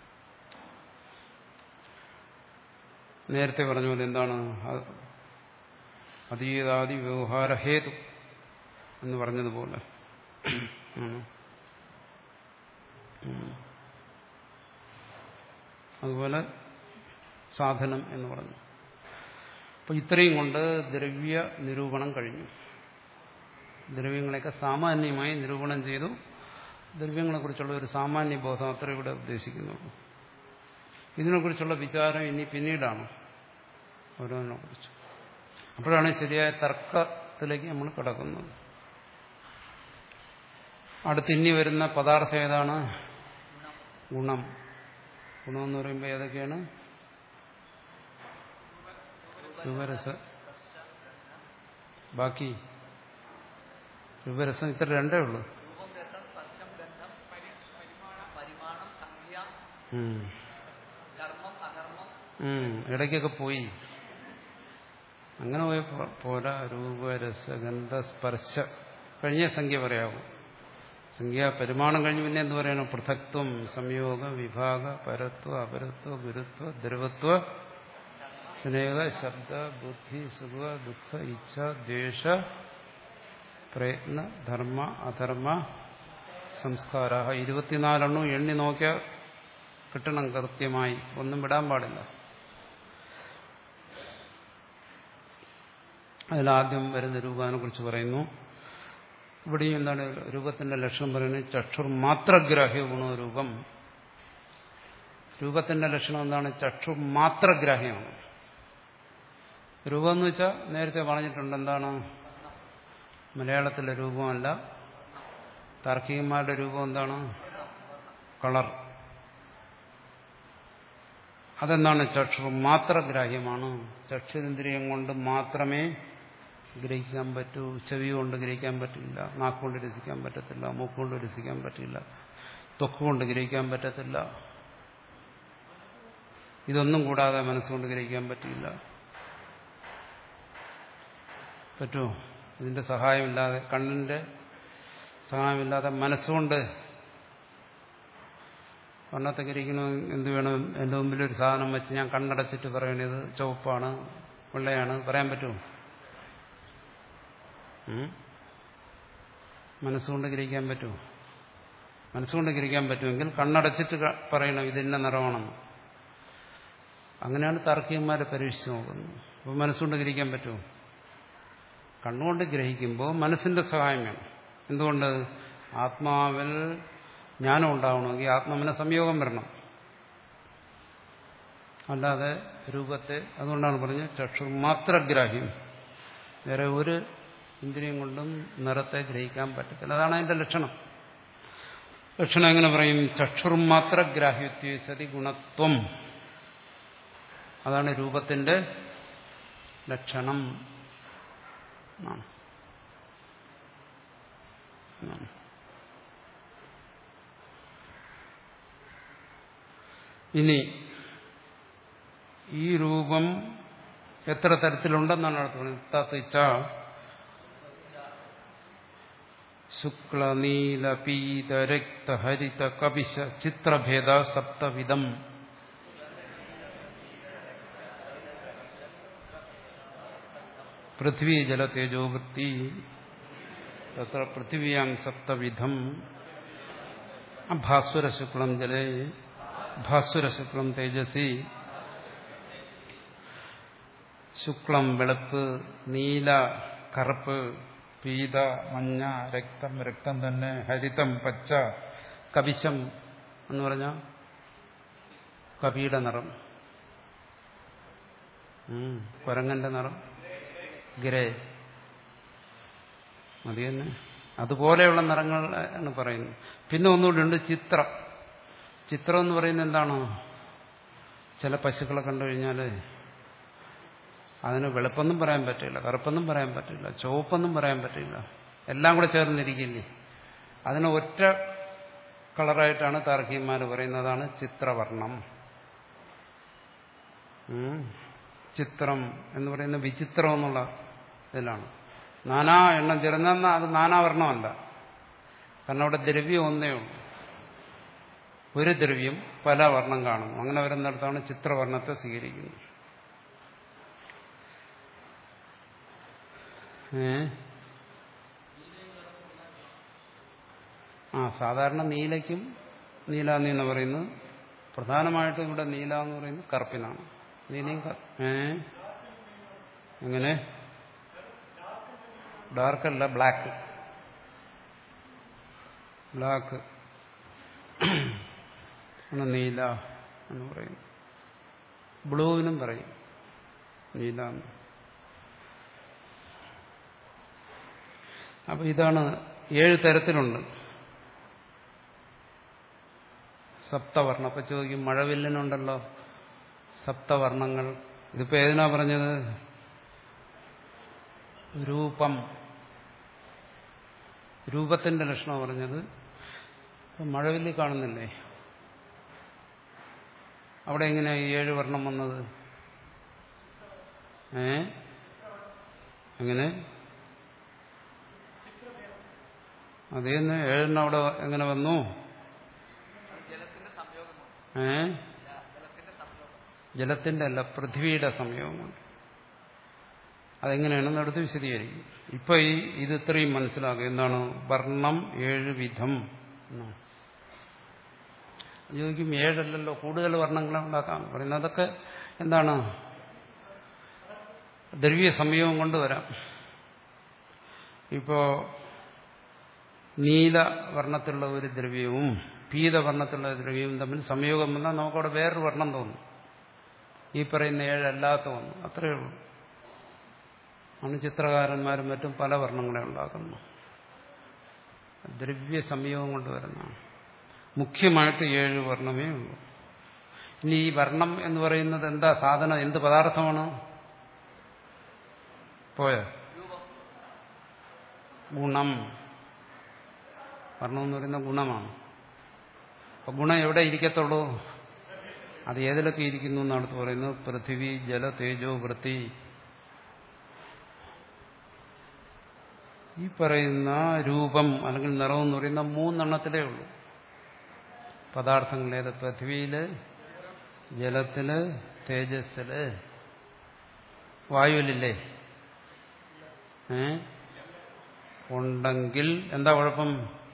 നേരത്തെ പറഞ്ഞ പോലെ എന്താണ്? അതീതാദി വ്യവഹാരഹേതു എന്ന് പറഞ്ഞതുപോലെ അതുപോലെ സാധനം എന്ന് പറഞ്ഞു. അപ്പൊ ഇത്രയും കൊണ്ട് ദ്രവ്യ നിരൂപണം കഴിഞ്ഞു. ദ്രവ്യങ്ങളെയൊക്കെ സാമാന്യമായി നിരൂപണം ചെയ്തു. ദ്രവ്യങ്ങളെക്കുറിച്ചുള്ള ഒരു സാമാന്യ ബോധം അത്ര ഇവിടെ ഉദ്ദേശിക്കുന്നുള്ളൂ. ഇതിനെക്കുറിച്ചുള്ള വിചാരം ഇനി പിന്നീടാണ് ഓരോന്നിനെ കുറിച്ച്. അപ്പോഴാണ് ശരിയായ തർക്കത്തിലേക്ക് നമ്മൾ കിടക്കുന്നത്. അടുത്ത് ഇനി വരുന്ന പദാർത്ഥം ഏതാണ്? ഗുണം. ഗുണമെന്ന് പറയുമ്പോൾ ഏതൊക്കെയാണ്? രൂപരസ, ബാക്കി രൂപരസം, ഇത്ര രണ്ടേ ഉള്ളൂ. ഇടയ്ക്കൊക്കെ പോയി, അങ്ങനെ പോയി പോരാ. രൂപരസ ഗന്ധ സ്പർശ കഴിഞ്ഞ സംഖ്യ പറയാവൂ. സംഖ്യ പരിമാണം കഴിഞ്ഞ് പിന്നെ എന്ത് പറയണം? പൃഥക്ത്വം, സംയോഗ, വിഭാഗ, പരത്വ, അപരത്വ, ഗുരുത്വ, ദ്രവത്വ, സ്നേഹ, ശബ്ദ, ബുദ്ധി, സുഖ, ദുഃഖ, ഇച്ഛ, ദ്വേഷ, പ്രയത്ന, ധർമ്മ, അധർമ്മ, സംസ്കാര. ഇരുപത്തിനാലെണ്ണം എണ്ണി നോക്കിയാൽ കിട്ടണം കൃത്യമായി, ഒന്നും വിടാൻ പാടില്ല. അതിലാദ്യം വരുന്ന രൂപത്തിനെ കുറിച്ച് പറയുന്നു. ഇവിടെയും എന്താണ് രൂപത്തിന്റെ ലക്ഷണം പറയുന്നത്? ചക്ഷുർ മാത്രഗ്രാഹ്യ ഗുണരൂപം. രൂപത്തിന്റെ ലക്ഷണം എന്താണ്? ചക്ഷുർ മാത്രഗ്രാഹ്യമാണ്. രൂപം എന്ന് വെച്ചാൽ നേരത്തെ പറഞ്ഞിട്ടുണ്ട് എന്താണ്? മലയാളത്തിലെ രൂപമല്ല, താർക്കികന്മാരുടെ രൂപം എന്താണ്? കളർ. അതെന്താണ്? ചക്ഷു മാത്രഗ്രാഹ്യമാണ്. ചക്ഷുരിന്ദ്രിയം കൊണ്ട് മാത്രമേ ഗ്രഹിക്കാൻ പറ്റൂ. ചെവി കൊണ്ട് ഗ്രഹിക്കാൻ പറ്റില്ല, നാക്കുകൊണ്ട് രസിക്കാൻ പറ്റത്തില്ല, മൂക്കുകൊണ്ട് രസിക്കാൻ പറ്റില്ല, ത്വക്കുകൊണ്ട് ഗ്രഹിക്കാൻ പറ്റത്തില്ല. ഇതൊന്നും കൂടാതെ മനസ്സുകൊണ്ട് ഗ്രഹിക്കാൻ പറ്റില്ല. പറ്റുമോ? ഇതിന്റെ സഹായമില്ലാതെ, കണ്ണിന്റെ സഹായമില്ലാതെ മനസ്സുകൊണ്ട് വർണ്ണത്തെ ഗ്രഹിക്കണമെങ്കിൽ എന്ത് വേണം? എൻ്റെ മുമ്പിൽ ഒരു സാധനം വെച്ച് ഞാൻ കണ്ണടച്ചിട്ട് പറയണത് ചുവപ്പാണ് വെള്ളയാണ് പറയാൻ പറ്റുമോ? മനസ്സുകൊണ്ട് ഗ്രഹിക്കാൻ പറ്റുമോ? മനസ്സുകൊണ്ട് ഗ്രഹിക്കാൻ പറ്റുമെങ്കിൽ കണ്ണടച്ചിട്ട് പറയണം ഇതിന്ന നിറമാണെന്ന്. അങ്ങനെയാണ് താർക്കികന്മാരെ പരീക്ഷിച്ച് നോക്കുന്നത്. അപ്പോൾ മനസ്സുകൊണ്ട് ഗ്രഹിക്കാൻ പറ്റുമോ? കണ്ണുകൊണ്ട് ഗ്രഹിക്കുമ്പോൾ മനസ്സിന്റെ സഹായം വേണം. എന്തുകൊണ്ട്? ആത്മാവിൽ ജ്ഞാനം ഉണ്ടാവണമെങ്കിൽ ആത്മാവിനെ സംയോഗം വരണം, അല്ലാതെ രൂപത്തെ. അതുകൊണ്ടാണ് പറഞ്ഞത് ചക്ഷുർമാത്രഗ്രാഹ്യം, വേറെ ഒരു ഇന്ദ്രിയം കൊണ്ടും നിറത്തെ ഗ്രഹിക്കാൻ പറ്റത്തില്ല. അതാണ് അതിന്റെ ലക്ഷണം. ലക്ഷണം എങ്ങനെ പറയും? ചക്ഷുർമാത്രഗ്രാഹ്യത്വ സതി ഗുണത്വം, അതാണ് രൂപത്തിന്റെ ലക്ഷണം. ഇനി ഈ രൂപം എത്ര തരത്തിലുണ്ടെന്നാണ് അടുത്ത് പറയുന്നത്. തത്തിച്ച ശുക്ല നീല പീത രക്ത ഹരിത കപിശ ചിത്രഭേദ സപ്തവിധം. പൃഥ്വി ജല തേജോ വൃത്തി തത്ര പൃഥിവ്യാം സപ്തവിധം. ഭാസ്വര ശുക്ലം ജലേ ഭാസ്വര ശുക്ലം തേജസി. ശുക്ലം വെളുപ്പ്, നീല കറുപ്പ്, പീത മഞ്ഞ, രക്തം രക്തം തന്നെ, ഹരിതം പച്ച, കപിശം എന്ന് പറഞ്ഞാൽ കപിയുടെ നിറം, കുരങ്ങന്റെ നിറം ഗ്രേ, മതി തന്നെ. അതുപോലെയുള്ള നിറങ്ങൾ എന്ന് പറയുന്നു. പിന്നെ ഒന്നുകൂടി ഉണ്ട് ചിത്രം. ചിത്രം എന്ന് പറയുന്നത് എന്താണ്? ചില പശുക്കളെ കണ്ടു കഴിഞ്ഞാൽ അതിന് വെളുപ്പൊന്നും പറയാൻ പറ്റില്ല, കറുപ്പൊന്നും പറയാൻ പറ്റില്ല, ചുവപ്പൊന്നും പറയാൻ പറ്റില്ല, എല്ലാം കൂടെ ചേർന്നിരിക്കില്ലേ. അതിന് ഒറ്റ കളറായിട്ടാണ് താർക്കികന്മാർ പറയുന്നതാണ് ചിത്രവർണം. ചിത്രം എന്ന് പറയുന്ന വിചിത്രം എന്നുള്ള ഇതിലാണ്. നാനാ എണ്ണം ചേർന്ന അത് നാനാവർണ്ണമല്ല. കാരണം അവിടെ ദ്രവ്യം ഒന്നേ ഉള്ളൂ. ഒരു ദ്രവ്യം പല വർണ്ണം കാണുന്നു. അങ്ങനെ വരുന്നിടത്താണ് ചിത്രവർണ്ണത്തെ സ്വീകരിക്കുന്നത്. ഏ ആ സാധാരണ നീലയ്ക്കും നീലാന്നി എന്ന് പറയുന്നത്, പ്രധാനമായിട്ടും ഇവിടെ നീല എന്ന് പറയുന്നത് കറുപ്പിനാണ്. നീലയും ഏ എങ്ങനെ? ഡാർക്കല്ല, ബ്ലാക്ക്. ബ്ലാക്ക് നീല എന്ന് പറയും. ബ്ലൂവിനും പറയും നീല. അപ്പൊ ഇതാണ് ഏഴ് തരത്തിലുണ്ട് സപ്തവർണ്ണം. അപ്പൊ ചോദിക്കും, മഴവില്ലിനുണ്ടല്ലോ സപ്തവർണ്ണങ്ങൾ, ഇതിപ്പോ ഏതിനാ പറഞ്ഞത്? രൂപം, രൂപത്തിന്റെ ലക്ഷണം പറഞ്ഞത്. മഴവില്ലി കാണുന്നില്ലേ, അവിടെ എങ്ങനെയാ ഈ ഏഴ് വർണ്ണം വന്നത്? ഏ എങ്ങനെ? അതേന്ന് ഏഴെണ്ണം അവിടെ എങ്ങനെ വന്നു? ഏ ജലത്തിന്റെ അല്ല, പൃഥ്വിയുടെ സംയോഗമുണ്ട്. അതെങ്ങനെയാണെന്ന് അടുത്ത് വിശദീകരിക്കും. ഇപ്പൊ ഈ ഇത് ഇത്രയും മനസ്സിലാക്കുക. എന്താണ് വർണ്ണം? ഏഴ് വിധം. ചോദിക്കും, ഏഴല്ലല്ലോ കൂടുതൽ വർണ്ണങ്ങളെ ഉണ്ടാക്കാം പറയുന്നത്. അതൊക്കെ എന്താണ്? ദ്രവ്യ സംയോഗം കൊണ്ടുവരാം. ഇപ്പോ നീലവർണ്ണത്തിലുള്ള ഒരു ദ്രവ്യവും പീതവർണ്ണത്തിലുള്ള ദ്രവ്യവും തമ്മിൽ സംയോഗം വന്നാൽ നമുക്കവിടെ വേറൊരു വർണ്ണം തോന്നും. ഈ പറയുന്ന ഏഴല്ലാത്ത ഒന്ന്, അത്രയേ ഉള്ളൂ. ആണ് ചിത്രകാരന്മാരും മറ്റും പല വർണ്ണങ്ങളെ ഉണ്ടാക്കുന്നു. ദ്രവ്യ സംയോഗം കൊണ്ടുവരുന്നതാണ്. മുഖ്യമായിട്ട് ഏഴ് വർണ്ണമേ ഉള്ളൂ. ഇനി ഈ വർണ്ണം എന്ന് പറയുന്നത് എന്താ സാധനം? എന്ത് പദാർത്ഥമാണ്? പോയ ഗുണം. വർണ്ണം എന്ന് പറയുന്ന ഗുണമാണ്. അപ്പൊ ഗുണം എവിടെ ഇരിക്കത്തുള്ളൂ? അത് ഏതിലൊക്കെ ഇരിക്കുന്നു എന്നാണ് പറയുന്നത്. പൃഥിവി ജല തേജോ വൃത്തി. ഈ പറയുന്ന രൂപം അല്ലെങ്കിൽ നിറം എന്ന് പറയുന്ന മൂന്നെണ്ണത്തിലേ ഉള്ളൂ. പദാർത്ഥങ്ങളേത്? പൃഥ്വിയില്, ജലത്തില്, തേജസ്സില്, വായുവിലില്ലേ? ഏ ഉണ്ടെങ്കിൽ എന്താ കുഴപ്പം?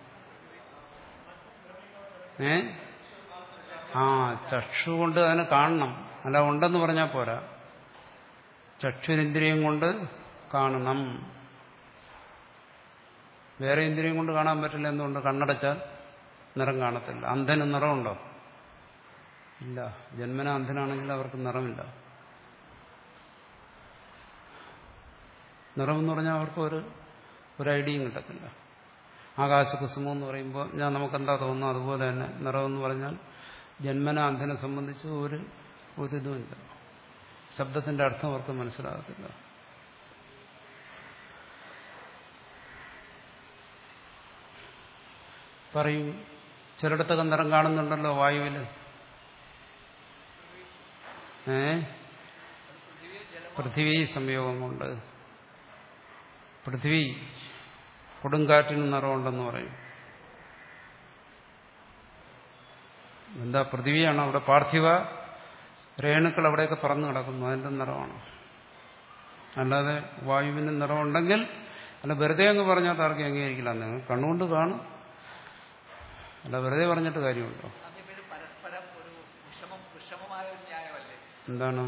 ഏ ആ ചക്ഷു കൊണ്ട് അതിനെ കാണണം. അല്ല ഉണ്ടെന്ന് പറഞ്ഞാൽ പോരാ, ചക്ഷുരിന്ദ്രിയം കൊണ്ട് കാണണം. വേറെ ഇന്ദ്രിയം കൊണ്ട് കാണാൻ പറ്റില്ല. എന്തുകൊണ്ട്? കണ്ണടച്ചാൽ നിറം കാണത്തില്ല. അന്ധന് നിറമുണ്ടോ? ഇല്ല. ജന്മന അന്ധനാണെങ്കിൽ അവർക്ക് നിറമില്ല. നിറമെന്ന് പറഞ്ഞാൽ അവർക്ക് ഒരു ഒരു ഐഡിയയും കിട്ടത്തില്ല. ആകാശകുസുമം എന്ന് പറയുമ്പോൾ ഞാൻ നമുക്കെന്താ തോന്നുന്നു അതുപോലെ തന്നെ നിറമെന്ന് പറഞ്ഞാൽ ജന്മന അന്ധനെ സംബന്ധിച്ച് ഒരു ഒരിതുമില്ല. ശബ്ദത്തിന്റെ അർത്ഥം അവർക്ക് മനസ്സിലാകത്തില്ല. പറയും ചിലയിടത്തൊക്കെ നിറം കാണുന്നുണ്ടല്ലോ വായുവിൽ. ഏ പൃഥ്വി സംയോഗം കൊണ്ട്. പൃഥ്വി കൊടുങ്കാറ്റിന് നിറമുണ്ടെന്ന് പറയും. എന്താ പൃഥ്വിയാണ് അവിടെ? പാർത്ഥിവ രേണുക്കൾ അവിടെയൊക്കെ പറന്നു കിടക്കുന്നു, അതിന്റെ നിറമാണ്. അല്ലാതെ വായുവിന് നിറമുണ്ടെങ്കിൽ അല്ല വെറുതെ അങ്ങ് പറഞ്ഞാൽ ആർക്കും അംഗീകരിക്കില്ല. നിങ്ങൾ കണ്ണുകൊണ്ട് കാണും, അല്ല വെറുതെ പറഞ്ഞിട്ട് കാര്യമുണ്ടോ? എന്താണ്?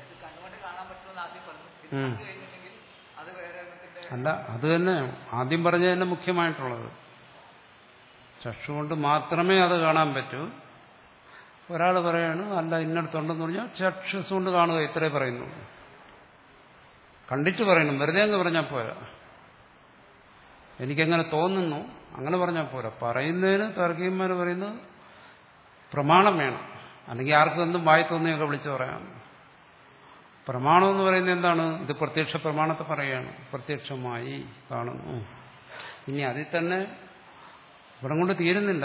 അല്ല അത് തന്നെ ആദ്യം പറഞ്ഞത് തന്നെ മുഖ്യമായിട്ടുള്ളത്. ചക്ഷു കൊണ്ട് മാത്രമേ അത് കാണാൻ പറ്റൂ. ഒരാൾ പറയാണ് അല്ല ഇന്നടത്തുണ്ടെന്ന് പറഞ്ഞാൽ ചക്ഷുസ് കൊണ്ട് കാണുക, ഇത്രേ പറയുന്നു. കണ്ടിട്ട് പറയണം, വെറുതെ അങ്ങ് പറഞ്ഞാൽ പോരാ. എനിക്കെങ്ങനെ തോന്നുന്നു അങ്ങനെ പറഞ്ഞാൽ പോരാ. പറയുന്നതിന് താർക്കികന്മാർ പറയുന്നത് പ്രമാണം വേണം. അല്ലെങ്കിൽ ആർക്കും എന്തും വായി തോന്നിയൊക്കെ വിളിച്ചു പറയാം. പ്രമാണം എന്ന് പറയുന്നത് എന്താണ്? ഇത് പ്രത്യക്ഷ പ്രമാണത്തെ പറയുകയാണ്. പ്രത്യക്ഷമായി കാണുന്നു. ഇനി അതിൽ തന്നെ ഇവിടെ കൊണ്ട് തീരുന്നില്ല.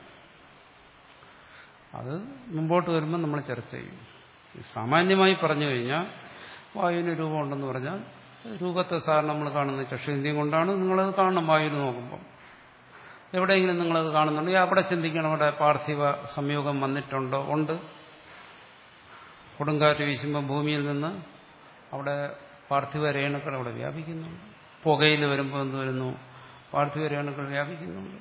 അത് മുമ്പോട്ട് വരുമ്പോൾ നമ്മൾ ചർച്ച ചെയ്യും. സാമാന്യമായി പറഞ്ഞു കഴിഞ്ഞാൽ വായുവിന് രൂപമുണ്ടെന്ന് പറഞ്ഞാൽ രൂപത്തെ സാറിന് നമ്മൾ കാണുന്നത് ചക്ഷുന്ദ്രിയം കൊണ്ടാണ്. നിങ്ങളത് കാണണം. വായുവിന് നോക്കുമ്പോൾ എവിടെയെങ്കിലും നിങ്ങളത് കാണുന്നുണ്ടെങ്കിൽ അവിടെ ചിന്തിക്കണം, അവിടെ പാർത്ഥിവ സംയോഗം വന്നിട്ടുണ്ടോ? ഉണ്ട്. കൊടുങ്കാറ്റ് വീശുമ്പോൾ ഭൂമിയിൽ നിന്ന് അവിടെ പാർത്ഥിവ രേണുക്കൾ അവിടെ വ്യാപിക്കുന്നുണ്ട്. പുകയിൽ വരുമ്പോൾ എന്ത് വരുന്നു? പാർത്ഥിവ രേണുക്കൾ വ്യാപിക്കുന്നുണ്ട്.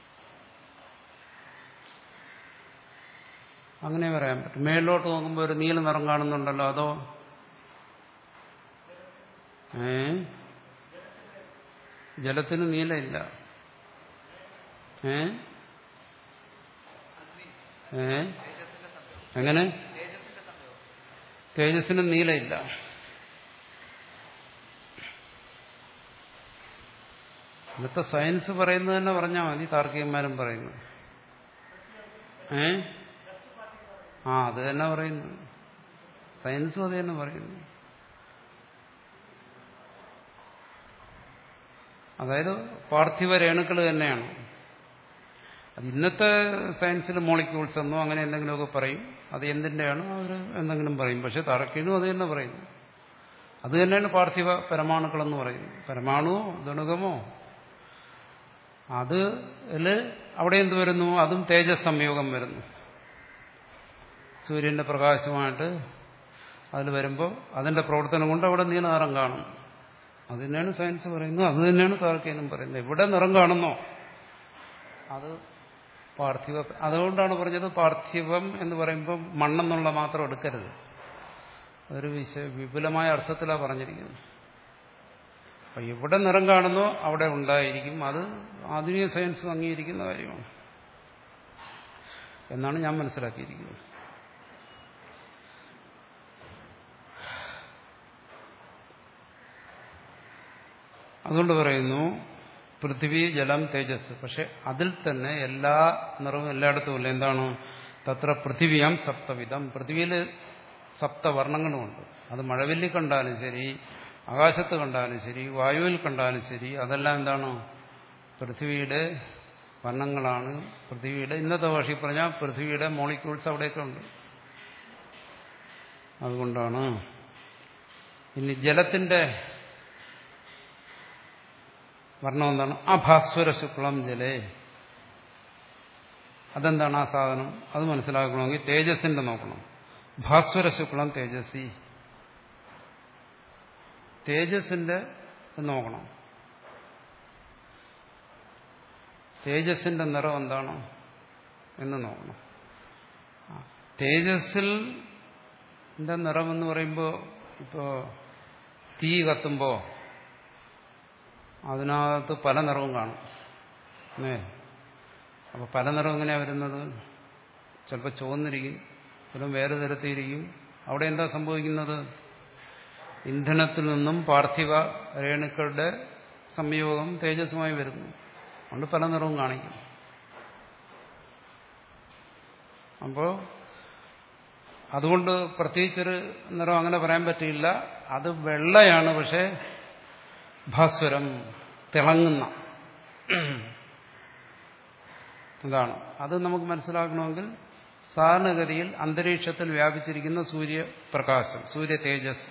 അങ്ങനെ പറയാൻ പറ്റും. മേളിലോട്ട് നോക്കുമ്പോൾ ഒരു നീല നിറം കാണുന്നുണ്ടല്ലോ, അതോ? ഏ ജലത്തിന് നീലയില്ല. ഏ ഏ എങ്ങനെ? തേജസ്സിന് നീലയില്ല. ഇന്നത്തെ സയൻസ് പറയുന്നത് തന്നെ പറഞ്ഞാൽ മതി. താർക്കികന്മാരും പറയുന്നു. ഏ ആ അത് തന്നെ പറയുന്നു. സയൻസും അത് തന്നെ പറയുന്നു. അതായത് പാർത്ഥിവ രേണുക്കൾ തന്നെയാണ്. അത് ഇന്നത്തെ സയൻസിൽ മോളിക്യൂൾസ് എന്നോ അങ്ങനെ എന്തെങ്കിലുമൊക്കെ പറയും. അത് എന്തിൻ്റെയാണ് അവർ എന്തെങ്കിലും പറയും. പക്ഷെ താർക്കികനും അത് തന്നെ പറയുന്നു. അത് തന്നെയാണ് പാർത്ഥിവ പരമാണുക്കളെന്ന് പറയുന്നത്. പരമാണുവോ ദണുകമോ അത് അവിടെ എന്ത് വരുന്നു? അതും തേജസ് സംയോഗം വരുന്നു. സൂര്യന്റെ പ്രകാശമായിട്ട് അതിൽ വരുമ്പോൾ അതിന്റെ പ്രവർത്തനം കൊണ്ട് അവിടെ നീല നിറം കാണും. അത് തന്നെയാണ് സയൻസ് പറയുന്നത്. അത് തന്നെയാണ് താർക്കികനും പറയുന്നത്. എവിടെ നിറം കാണുന്നോ അത് പാർത്ഥിവ. അതുകൊണ്ടാണ് പറഞ്ഞത് പാർത്ഥിവം എന്ന് പറയുമ്പോൾ മണ്ണെന്നുള്ള മാത്രം എടുക്കരുത്. അതൊരു വിശ വിപുലമായ അർത്ഥത്തിലാണ് പറഞ്ഞിരിക്കുന്നത്. അപ്പൊ എവിടെ നിറം കാണുന്നോ അവിടെ ഉണ്ടായിരിക്കും. അത് ആധുനിക സയൻസ് അംഗീകരിക്കുന്ന കാര്യമാണ് എന്നാണ് ഞാൻ മനസ്സിലാക്കിയിരിക്കുന്നത്. അതുകൊണ്ട് പറയുന്നു പൃഥ്വി ജലം തേജസ്. പക്ഷെ അതിൽ തന്നെ എല്ലാ നിറവും എല്ലായിടത്തും ഇല്ല. എന്താണ്? തത്ര പൃഥിവിയാം സപ്തവിധം. പൃഥ്വിയിൽ സപ്തവർണ്ണങ്ങളുമുണ്ട്. അത് മഴവില്ലി കണ്ടാലും ശരി, ആകാശത്ത് കണ്ടാലും ശരി, വായുവിൽ കണ്ടാലും ശരി, അതെല്ലാം എന്താണ്? പൃഥ്വിയുടെ വർണ്ണങ്ങളാണ്. പൃഥ്വിയുടെ ഇന്നത്തെ ഭാഷയിൽ പറഞ്ഞാൽ പൃഥ്വിയുടെ മോളിക്യൂൾസ് അവിടെയൊക്കെ ഉണ്ട്. അതുകൊണ്ടാണ്. ഇനി ജലത്തിന്റെ വർണ്ണം എന്താണ്? അഭാസ്വര ശുക്ലം ജലേ. അതെന്താണ് ആ സാധനം? അത് മനസ്സിലാക്കണമെങ്കിൽ തേജസ്സിന്റെ നോക്കണം. ഭാസ്വര ശുക്ലം തേജസ്സി. തേജസ്സിന്റെ നോക്കണം. തേജസ്സിന്റെ നിറം എന്താണ് എന്ന് നോക്കണം. തേജസ്സിൽ നിറം എന്ന് പറയുമ്പോൾ ഇപ്പോൾ തീ കത്തുമ്പോൾ അതിനകത്ത് പല നിറവും കാണും. ഏ അപ്പോൾ പല നിറം എങ്ങനെയാണ് വരുന്നത്? ചിലപ്പോൾ ചുവന്നിരിക്കും, ചിലപ്പോൾ വേറെ തരത്തിലിരിക്കും. അവിടെ എന്താ സംഭവിക്കുന്നത്? ഇന്ധനത്തിൽ നിന്നും പാർത്ഥിവ രേണുക്കളുടെ സംയോഗം തേജസ്സുമായി വരുന്നു. അതുകൊണ്ട് പല നിറവും കാണിക്കും. അപ്പോൾ അതുകൊണ്ട് പ്രത്യേകിച്ചൊരു നിറം അങ്ങനെ പറയാൻ പറ്റില്ല. അത് വെള്ളയാണ്, പക്ഷെ ഭാസ്വരം, തിളങ്ങുന്ന ഇതാണ്. അത് നമുക്ക് മനസ്സിലാക്കണമെങ്കിൽ സാധാരണഗതിയിൽ അന്തരീക്ഷത്തിൽ വ്യാപിച്ചിരിക്കുന്ന സൂര്യപ്രകാശം, സൂര്യ തേജസ്,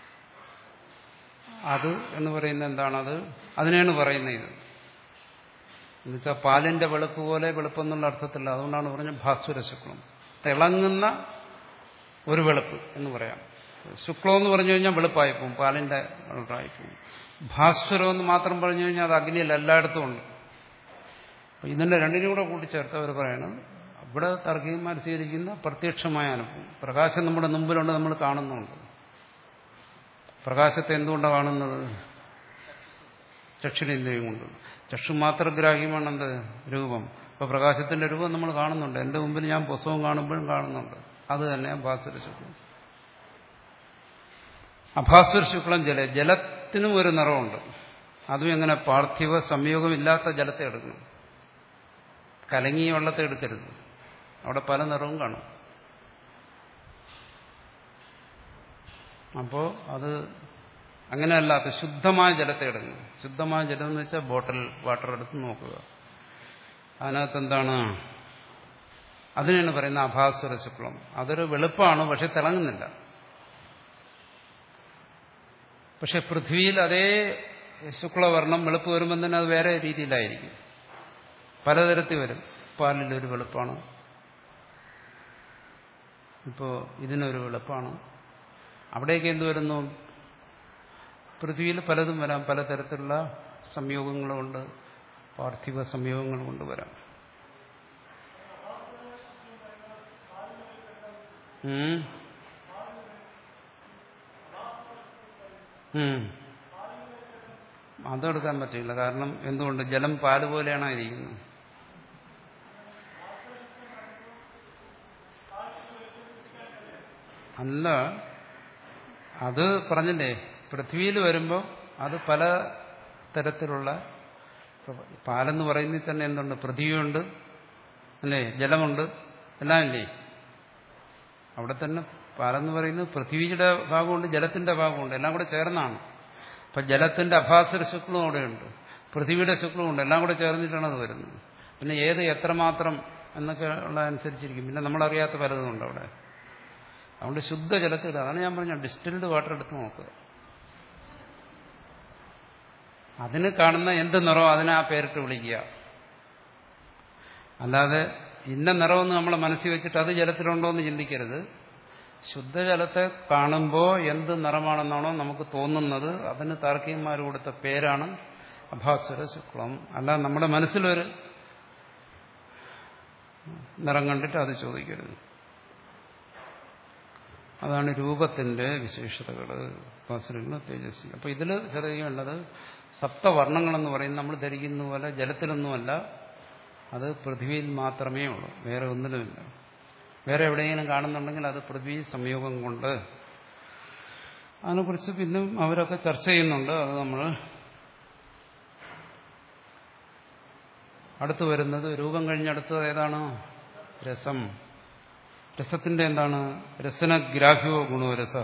അത് എന്ന് പറയുന്നത് എന്താണത്? അതിനെയാണ് പറയുന്നത് ഇത്. എന്നുവെച്ചാൽ പാലിന്റെ വെളുപ്പ് പോലെ വെളുപ്പെന്നുള്ള അർത്ഥത്തില്ല. അതുകൊണ്ടാണ് പറഞ്ഞത് ഭാസ്വര ശുക്ലം, തിളങ്ങുന്ന ഒരു വെളുപ്പ് എന്ന് പറയാം. ശുക്ലം എന്ന് പറഞ്ഞു കഴിഞ്ഞാൽ വെളുപ്പായി പോകും, പാലിന്റെ വെളുപ്പായി പോകും. ഭാസ്വരം എന്ന് മാത്രം പറഞ്ഞു കഴിഞ്ഞാൽ അത് അഗ്നിയിൽ എല്ലായിടത്തും ഉണ്ട്. ഇതിന്റെ രണ്ടിനും കൂടെ കൂട്ടിച്ചേർത്ത് അവർ പറയണം, ഇവിടെ തർക്കികന്മാർ സ്വീകരിക്കുന്ന പ്രത്യക്ഷമായ അനുഭവം. പ്രകാശം നമ്മുടെ മുമ്പിലുണ്ട്, നമ്മൾ കാണുന്നുണ്ട്. പ്രകാശത്തെ എന്തുകൊണ്ടാണ് കാണുന്നത്? ചക്ഷുരേന്ദ്രിയം കൊണ്ട്. ചക്ഷു മാത്രഗ്രാഹ്യമാണെന്ത്? രൂപം. അപ്പൊ പ്രകാശത്തിന്റെ രൂപം നമ്മൾ കാണുന്നുണ്ട്. എന്റെ മുമ്പിൽ ഞാൻ പുസ്തകം കാണുമ്പോഴും കാണുന്നുണ്ട്. അത് തന്നെ ഭാസ്വര ശുക്ലം. അഭാസ്വര ശുക്ലം ജല, ജലത്തിനും ഒരു നിറമുണ്ട്. അതും എങ്ങനെ? പാർത്ഥിവ സംയോഗമില്ലാത്ത ജലത്തെ എടുക്കണം. കലങ്ങിയ വെള്ളത്തെ എടുക്കരുത്, അവിടെ പല നിറവും കാണും. അപ്പോ അത് അങ്ങനെയല്ലാത്ത ശുദ്ധമായ ജലത്തെ എടുക്കണം. ശുദ്ധമായ ജലം എന്ന് വെച്ചാൽ ബോട്ടിൽ വാട്ടർ എടുത്ത് നോക്കുക. അതിനകത്ത് എന്താണ്? അതിനാണ് പറയുന്നത് അഭാസ്വര ശുക്ലം. അതൊരു വെളുപ്പാണ്, പക്ഷെ തിളങ്ങുന്നില്ല. പക്ഷെ പൃഥ്വിയിൽ അതേ ശുക്ലവർണ്ണം വെളുപ്പ് വരുമ്പോൾ തന്നെ അത് വേറെ രീതിയിലായിരിക്കും. പലതരത്തിൽ വരും. പാലിലൊരു വെളുപ്പാണ്, ഇപ്പോൾ ഇതിനൊരു വെളുപ്പാണ്. അവിടേക്ക് എന്ത് വരുന്നു? പൃഥ്വിയിൽ പലതും വരാം. പലതരത്തിലുള്ള സംയോഗങ്ങളുമുണ്ട്, പാർത്ഥിവ സംയോഗങ്ങൾ കൊണ്ട് വരാം. അതെടുക്കാൻ പറ്റില്ല. കാരണം എന്തുകൊണ്ട്? ജലം പാല് പോലെയാണ് ഇരിക്കുന്നത്. അല്ല, അത് പറഞ്ഞില്ലേ, പൃഥ്വിയിൽ വരുമ്പോൾ അത് പല തരത്തിലുള്ള, പാലെന്ന് പറയുന്നതിൽ തന്നെ എന്തുണ്ട്? പൃഥ്വിയുണ്ട്, അല്ലേ, ജലമുണ്ട്, എല്ലാം ഇല്ലേ. അവിടെ തന്നെ പാലെന്ന് പറയുന്നത് പൃഥ്വിയുടെ ഭാഗമുണ്ട്, ജലത്തിന്റെ ഭാഗമുണ്ട്, എല്ലാം കൂടെ ചേർന്നാണ്. അപ്പം ജലത്തിന്റെ അഭാസ്വര ശുക്ലവും അവിടെയുണ്ട്, പൃഥ്വിയുടെ ശുക്ലമുണ്ട്, എല്ലാം കൂടെ ചേർന്നിട്ടാണ് അത് വരുന്നത്. പിന്നെ ഏത് എത്രമാത്രം എന്നൊക്കെ ഉള്ള അനുസരിച്ചിരിക്കും. പിന്നെ നമ്മളറിയാത്ത പലതുമുണ്ട് അവിടെ. അതുകൊണ്ട് ശുദ്ധ ജലത്തിൽ, അതാണ് ഞാൻ പറഞ്ഞ ഡിസ്റ്റിൽഡ് വാട്ടർ എടുത്ത് നോക്കുക. അതിന് കാണുന്ന എന്ത് നിറമോ അതിനെ ആ പേരിട്ട് വിളിക്കുക. അല്ലാതെ ഇന്ന നിറമെന്ന് നമ്മളെ മനസ്സിൽ വെച്ചിട്ട് അത് ജലത്തിലുണ്ടോ എന്ന് ചിന്തിക്കരുത്. ശുദ്ധജലത്തെ കാണുമ്പോൾ എന്ത് നിറമാണെന്നാണോ നമുക്ക് തോന്നുന്നത് അതിന് താർക്കികന്മാർ കൊടുത്ത പേരാണ് അഭാസ്വര ശുക്ലം. അല്ലാതെ നമ്മുടെ മനസ്സിലൊരു നിറം കണ്ടിട്ട് അത് ചോദിക്കരുത്. അതാണ് രൂപത്തിന്റെ വിശേഷതകൾ. ഭാസ്വരങ്ങൾ, തേജസ്വി. അപ്പൊ ഇതിൽ ശ്രദ്ധിക്കേണ്ടത് സപ്തവർണ്ണങ്ങളെന്ന് പറയുന്നത് നമ്മൾ ധരിക്കുന്ന പോലെ ജലത്തിലൊന്നുമല്ല, അത് പൃഥ്വിയിൽ മാത്രമേ ഉള്ളൂ, വേറെ ഒന്നിലുമില്ല. വേറെ എവിടെയെങ്കിലും കാണുന്നുണ്ടെങ്കിൽ അത് പൃഥ്വി സംയോഗം കൊണ്ട്. അതിനെക്കുറിച്ച് പിന്നും അവരൊക്കെ ചർച്ച ചെയ്യുന്നുണ്ട്. അത് നമ്മൾ അടുത്ത് വരുന്നത് രൂപം കഴിഞ്ഞടുത്തത് ഏതാണ്? രസം. രസത്തിന്റെ എന്താണ്? രസനഗ്രാഹ്യോ ഗുണോ രസഃ.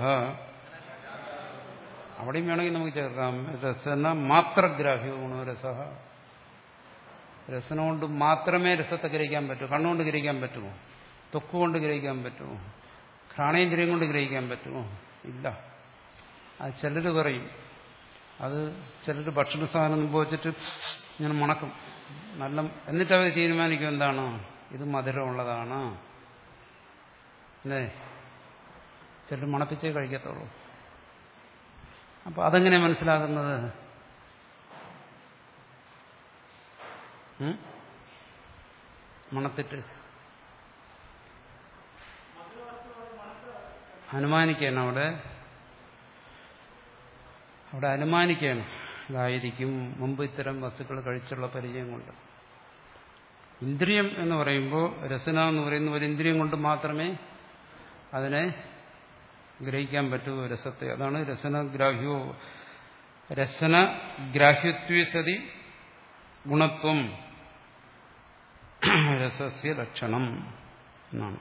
അവിടെയും വേണമെങ്കിൽ നമുക്ക് ചേർക്കാം രസന മാത്രഗ്രാഹ്യോ ഗുണോ രസഃ. രസന കൊണ്ട് മാത്രമേ രസത്തെ ഗ്രഹിക്കാൻ പറ്റൂ. കണ്ണുകൊണ്ട് ഗ്രഹിക്കാൻ പറ്റുമോ? ത്വക്ക് കൊണ്ട് ഗ്രഹിക്കാൻ പറ്റുമോ? ഘ്രാണേന്ദ്രിയം കൊണ്ട് ഗ്രഹിക്കാൻ പറ്റുമോ? ഇല്ല. അത് ചിലർ പറയും, അത് ചിലർ ഭക്ഷണ സാധനം മുമ്പ് വെച്ചിട്ട് ഇങ്ങനെ മണക്കും നല്ല, എന്നിട്ട് അവർ തീരുമാനിക്കും എന്താണ് ഇത് മധുരമുള്ളതാണ്. അല്ലേ? ചിലർ മണപ്പിച്ചേ കഴിക്കത്തുള്ളൂ. അപ്പൊ അതെങ്ങനെ മനസ്സിലാകുന്നത്? മണത്തിട്ട് അനുമാനിക്കുകയാണ്. അവിടെ അവിടെ അനുമാനിക്കുകയാണ്. ഇതായിരിക്കും മുമ്പ് ഇത്തരം വസ്തുക്കൾ കഴിച്ചുള്ള പരിചയം കൊണ്ട്. ഇന്ദ്രിയം എന്ന് പറയുമ്പോൾ രസന എന്ന് പറയുന്ന ഒരു ഇന്ദ്രിയം കൊണ്ട് മാത്രമേ അതിനെ ഗ്രഹിക്കാൻ പറ്റൂ, രസത്തെ. അതാണ് രസനഗ്രാഹ്യോ രസനഗ്രാഹ്യത്വ സതി ഗുണത്വം രസസ്യ ലക്ഷണം എന്നാണ്.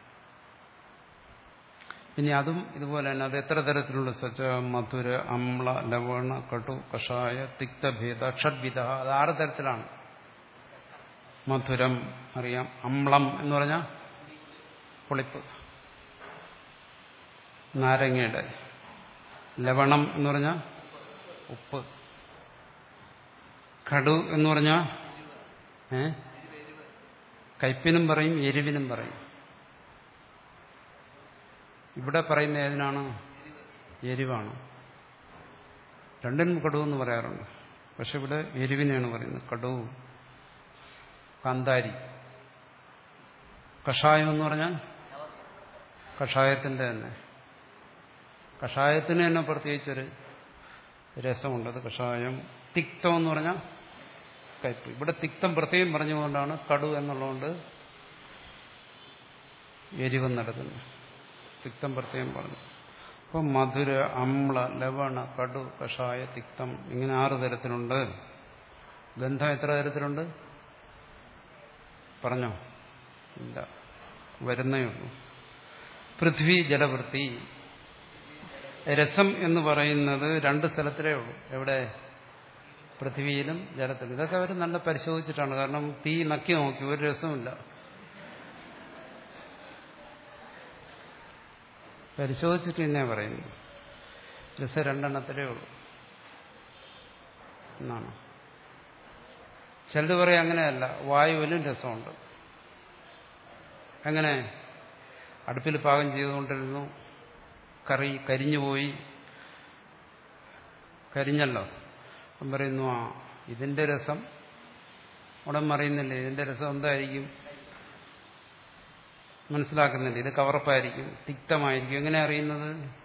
ഇനി അതും ഇതുപോലെ തന്നെ അത് എത്ര തരത്തിലുള്ള സച്ച മധുര അമ്ല ലവണ കടു കഷായ തിക്തഭേദ ഷഡ്വിധ, അത് ആറ് തരത്തിലാണ്. മധുരം അറിയാം, അമ്ളം എന്ന് പറഞ്ഞാൽ പുളിപ്പ് നാരങ്ങയുടെ, ലവണം എന്ന് പറഞ്ഞാൽ ഉപ്പ്, കടു എന്ന് പറഞ്ഞാൽ ഏ കയ്പിനും പറയും എരിവിനും പറയും. ഇവിടെ പറയുന്ന ഏതിനാണ്? എരിവാണ്. രണ്ടിനും കടു എന്ന് പറയാറുണ്ട്, പക്ഷെ ഇവിടെ എരിവിനെയാണ് പറയുന്നത്. കടു, കാന്താരി. കഷായം എന്ന് പറഞ്ഞാൽ കഷായത്തിന്റെ തന്നെ, കഷായത്തിന് തന്നെ പ്രത്യേകിച്ചൊരു രസമുണ്ട്, അത് കഷായം. തിക്തം എന്ന് പറഞ്ഞാൽ കയ്പ്. ഇവിടെ തിക്തം പ്രത്യേകം പറഞ്ഞുകൊണ്ടാണ് കടു എന്നുള്ളതുകൊണ്ട് എരിവ് നടക്കുന്നത്. തിക്തം പ്രത്യേകം പറഞ്ഞു. അപ്പം മധുര അമ്ല ലവണ കടു കഷായ തിക്തം, ഇങ്ങനെ ആറ് തരത്തിലുണ്ട്. ഗന്ധം എത്ര തരത്തിലുണ്ട് പറഞ്ഞോ? ഇല്ല, വരുന്നേ ഉള്ളൂ. പൃഥ്വി ജലവൃത്തി. രസം എന്ന് പറയുന്നത് രണ്ട് സ്ഥലത്തിലേ ഉള്ളൂ. എവിടെ? പൃഥ്വിയിലും ജലത്തിലും. ഇതൊക്കെ അവർ നല്ല പരിശോധിച്ചിട്ടാണ്. കാരണം തീ നക്കി നോക്കി ഒരു രസമില്ല. പരിശോധിച്ചിട്ട് തന്നെ പറയുന്നു രസം രണ്ടെണ്ണത്തിലേ ഉള്ളൂ എന്നാണ്. ചിലത് പറയും അങ്ങനെയല്ല, വായുവിലും രസമുണ്ട്. എങ്ങനെ? അടുപ്പിൽ പാകം ചെയ്തുകൊണ്ടിരുന്നു, കറി കരിഞ്ഞുപോയി, കരിഞ്ഞല്ലോ. അപ്പം പറയുന്നു ആ ഇതിന്റെ രസം ഉടൻ അറിയുന്നില്ലേ, ഇതിന്റെ രസം എന്തായിരിക്കും മനസ്സിലാക്കുന്നില്ല. ഇത് കവറപ്പായിരിക്കും, തിക്തമായിരിക്കും. എങ്ങനെ അറിയുന്നത്?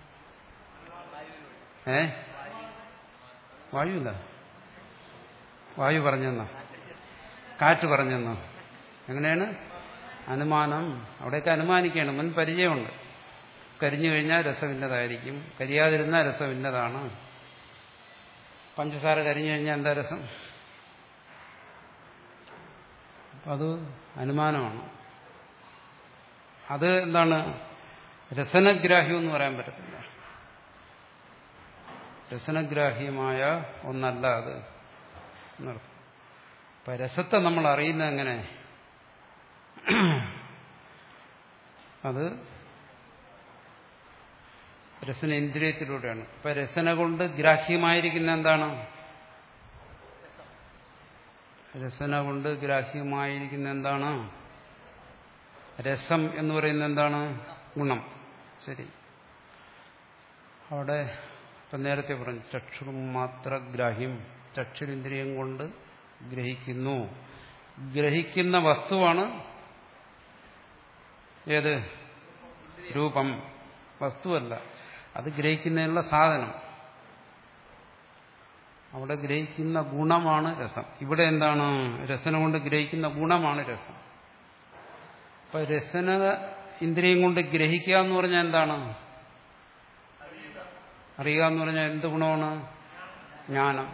ഏ വായുല്ല, വായു പറഞ്ഞെന്നോ കാറ്റ് പറഞ്ഞെന്നോ? എങ്ങനെയാണ് അനുമാനം? അവിടെയൊക്കെ അനുമാനിക്കുകയാണ്, മുൻ പരിചയമുണ്ട്. കരിഞ്ഞു കഴിഞ്ഞാൽ രസമില്ലതായിരിക്കും, കരിയാതിരുന്നാൽ രസമില്ലതാണ്. പഞ്ചസാര കരിഞ്ഞു കഴിഞ്ഞാൽ എന്താ രസം? അത് അനുമാനമാണ്. അത് എന്താണ്? രസനഗ്രാഹ്യം എന്ന് പറയാൻ പറ്റത്തില്ല. രസനഗ്രാഹ്യമായ ഒന്നല്ല അത് എന്നർത്ഥം. അപ്പൊ രസത്തെ നമ്മൾ അറിയുന്നത് എങ്ങനെ? അത് രസനേന്ദ്രിയത്തിലൂടെയാണ്. ഇപ്പൊ രസന കൊണ്ട് ഗ്രാഹ്യമായിരിക്കുന്ന എന്താണ്? രസന കൊണ്ട് ഗ്രാഹ്യമായിരിക്കുന്ന എന്താണ്? രസം എന്ന് പറയുന്നത് എന്താണ്? ഗുണം. ശരി. അവിടെ ഇപ്പം നേരത്തെ പറഞ്ഞു ചക്ഷു മാത്ര ഗ്രാഹ്യം, ചക്ഷുരിന്ദ്രിയം കൊണ്ട് ഗ്രഹിക്കുന്നു. ഗ്രഹിക്കുന്ന വസ്തുവാണ് ഏത്? രൂപം. വസ്തുവല്ല, അത് ഗ്രഹിക്കുന്നതിനുള്ള സാധനം. അവിടെ ഗ്രഹിക്കുന്ന ഗുണമാണ് രസം. ഇവിടെ എന്താണ്? രസന കൊണ്ട് ഗ്രഹിക്കുന്ന ഗുണമാണ് രസം. അപ്പൊ രസന ഇന്ദ്രിയം കൊണ്ട് ഗ്രഹിക്കുക എന്ന് പറഞ്ഞാൽ എന്താണ്? അറിയുക എന്ന് പറഞ്ഞാൽ എന്ത് ഗുണമാണ്? ജ്ഞാനം.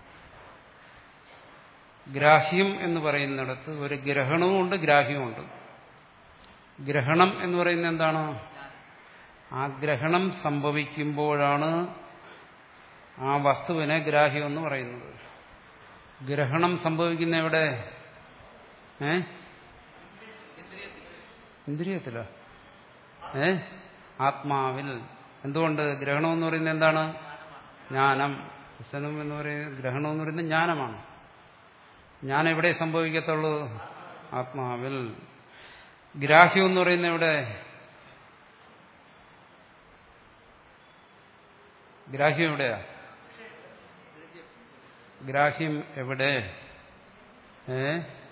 ഗ്രാഹ്യം എന്ന് പറയുന്നിടത്ത് ഒരു ഗ്രഹണവുമുണ്ട് ഗ്രാഹ്യമുണ്ട്. ഗ്രഹണം എന്ന് പറയുന്നത് എന്താണ്? ആ ഗ്രഹണം സംഭവിക്കുമ്പോഴാണ് ആ വസ്തുവിനെ ഗ്രാഹ്യം എന്ന് പറയുന്നത്. ഗ്രഹണം സംഭവിക്കുന്ന എവിടെ? ഏ ഇന്ദ്രിയത്തിലോ? ഏ ആത്മാവിൽ. എന്തുകൊണ്ട്? ഗ്രഹണം എന്ന് പറയുന്നത് എന്താണ്? ജ്ഞാനം. രസനം എന്ന് പറയുന്നത്, ഗ്രഹണം എന്ന് പറയുന്നത് ജ്ഞാനമാണ്. ജ്ഞാനം എവിടെ സംഭവിക്കത്തുള്ളൂ? ആത്മാവിൽ. ഗ്രാഹ്യം എന്ന് പറയുന്നത് എവിടെ? ഗ്രാഹ്യം എവിടെയാ? ഗ്രാഹ്യം എവിടെ? ഏ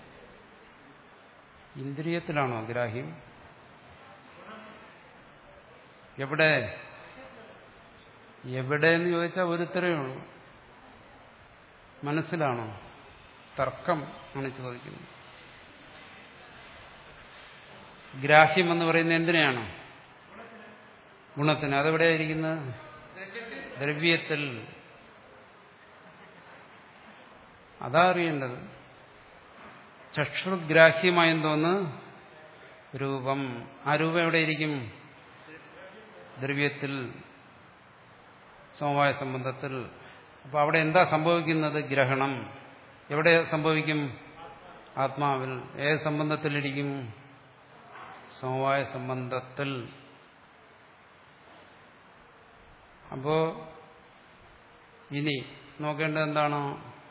ഇന്ദ്രിയത്തിലാണോ ഗ്രാഹ്യം? എവിടെ? എവിടെ എന്ന് ചോദിച്ചാൽ ഒരുത്തരേ ഉള്ളൂ. മനസ്സിലാണോ? തർക്കം ആണ് ചോദിക്കുന്നത്. ഗ്രാഹ്യം എന്ന് പറയുന്നത് എന്തിനെയാണ്? ഗുണത്തിന്. അതെവിടെയായിരിക്കുന്നത്? ദ്രവ്യത്തിൽ. അതാ അറിയേണ്ടത്. ചക്ഷുർഗ്രാഹ്യമായി എന്തോന്ന്? രൂപം. ആ രൂപം എവിടെയിരിക്കും? ദ്രവ്യത്തിൽ, സമവായ സംബന്ധത്തിൽ. അപ്പൊ അവിടെ എന്താ സംഭവിക്കുന്നത്? ഗ്രഹണം. എവിടെ സംഭവിക്കും? ആത്മാവിൽ. ഏത് സംബന്ധത്തിലിരിക്കും? സമവായ സംബന്ധത്തിൽ. അപ്പോ ഇനി നോക്കേണ്ടത് എന്താണ്?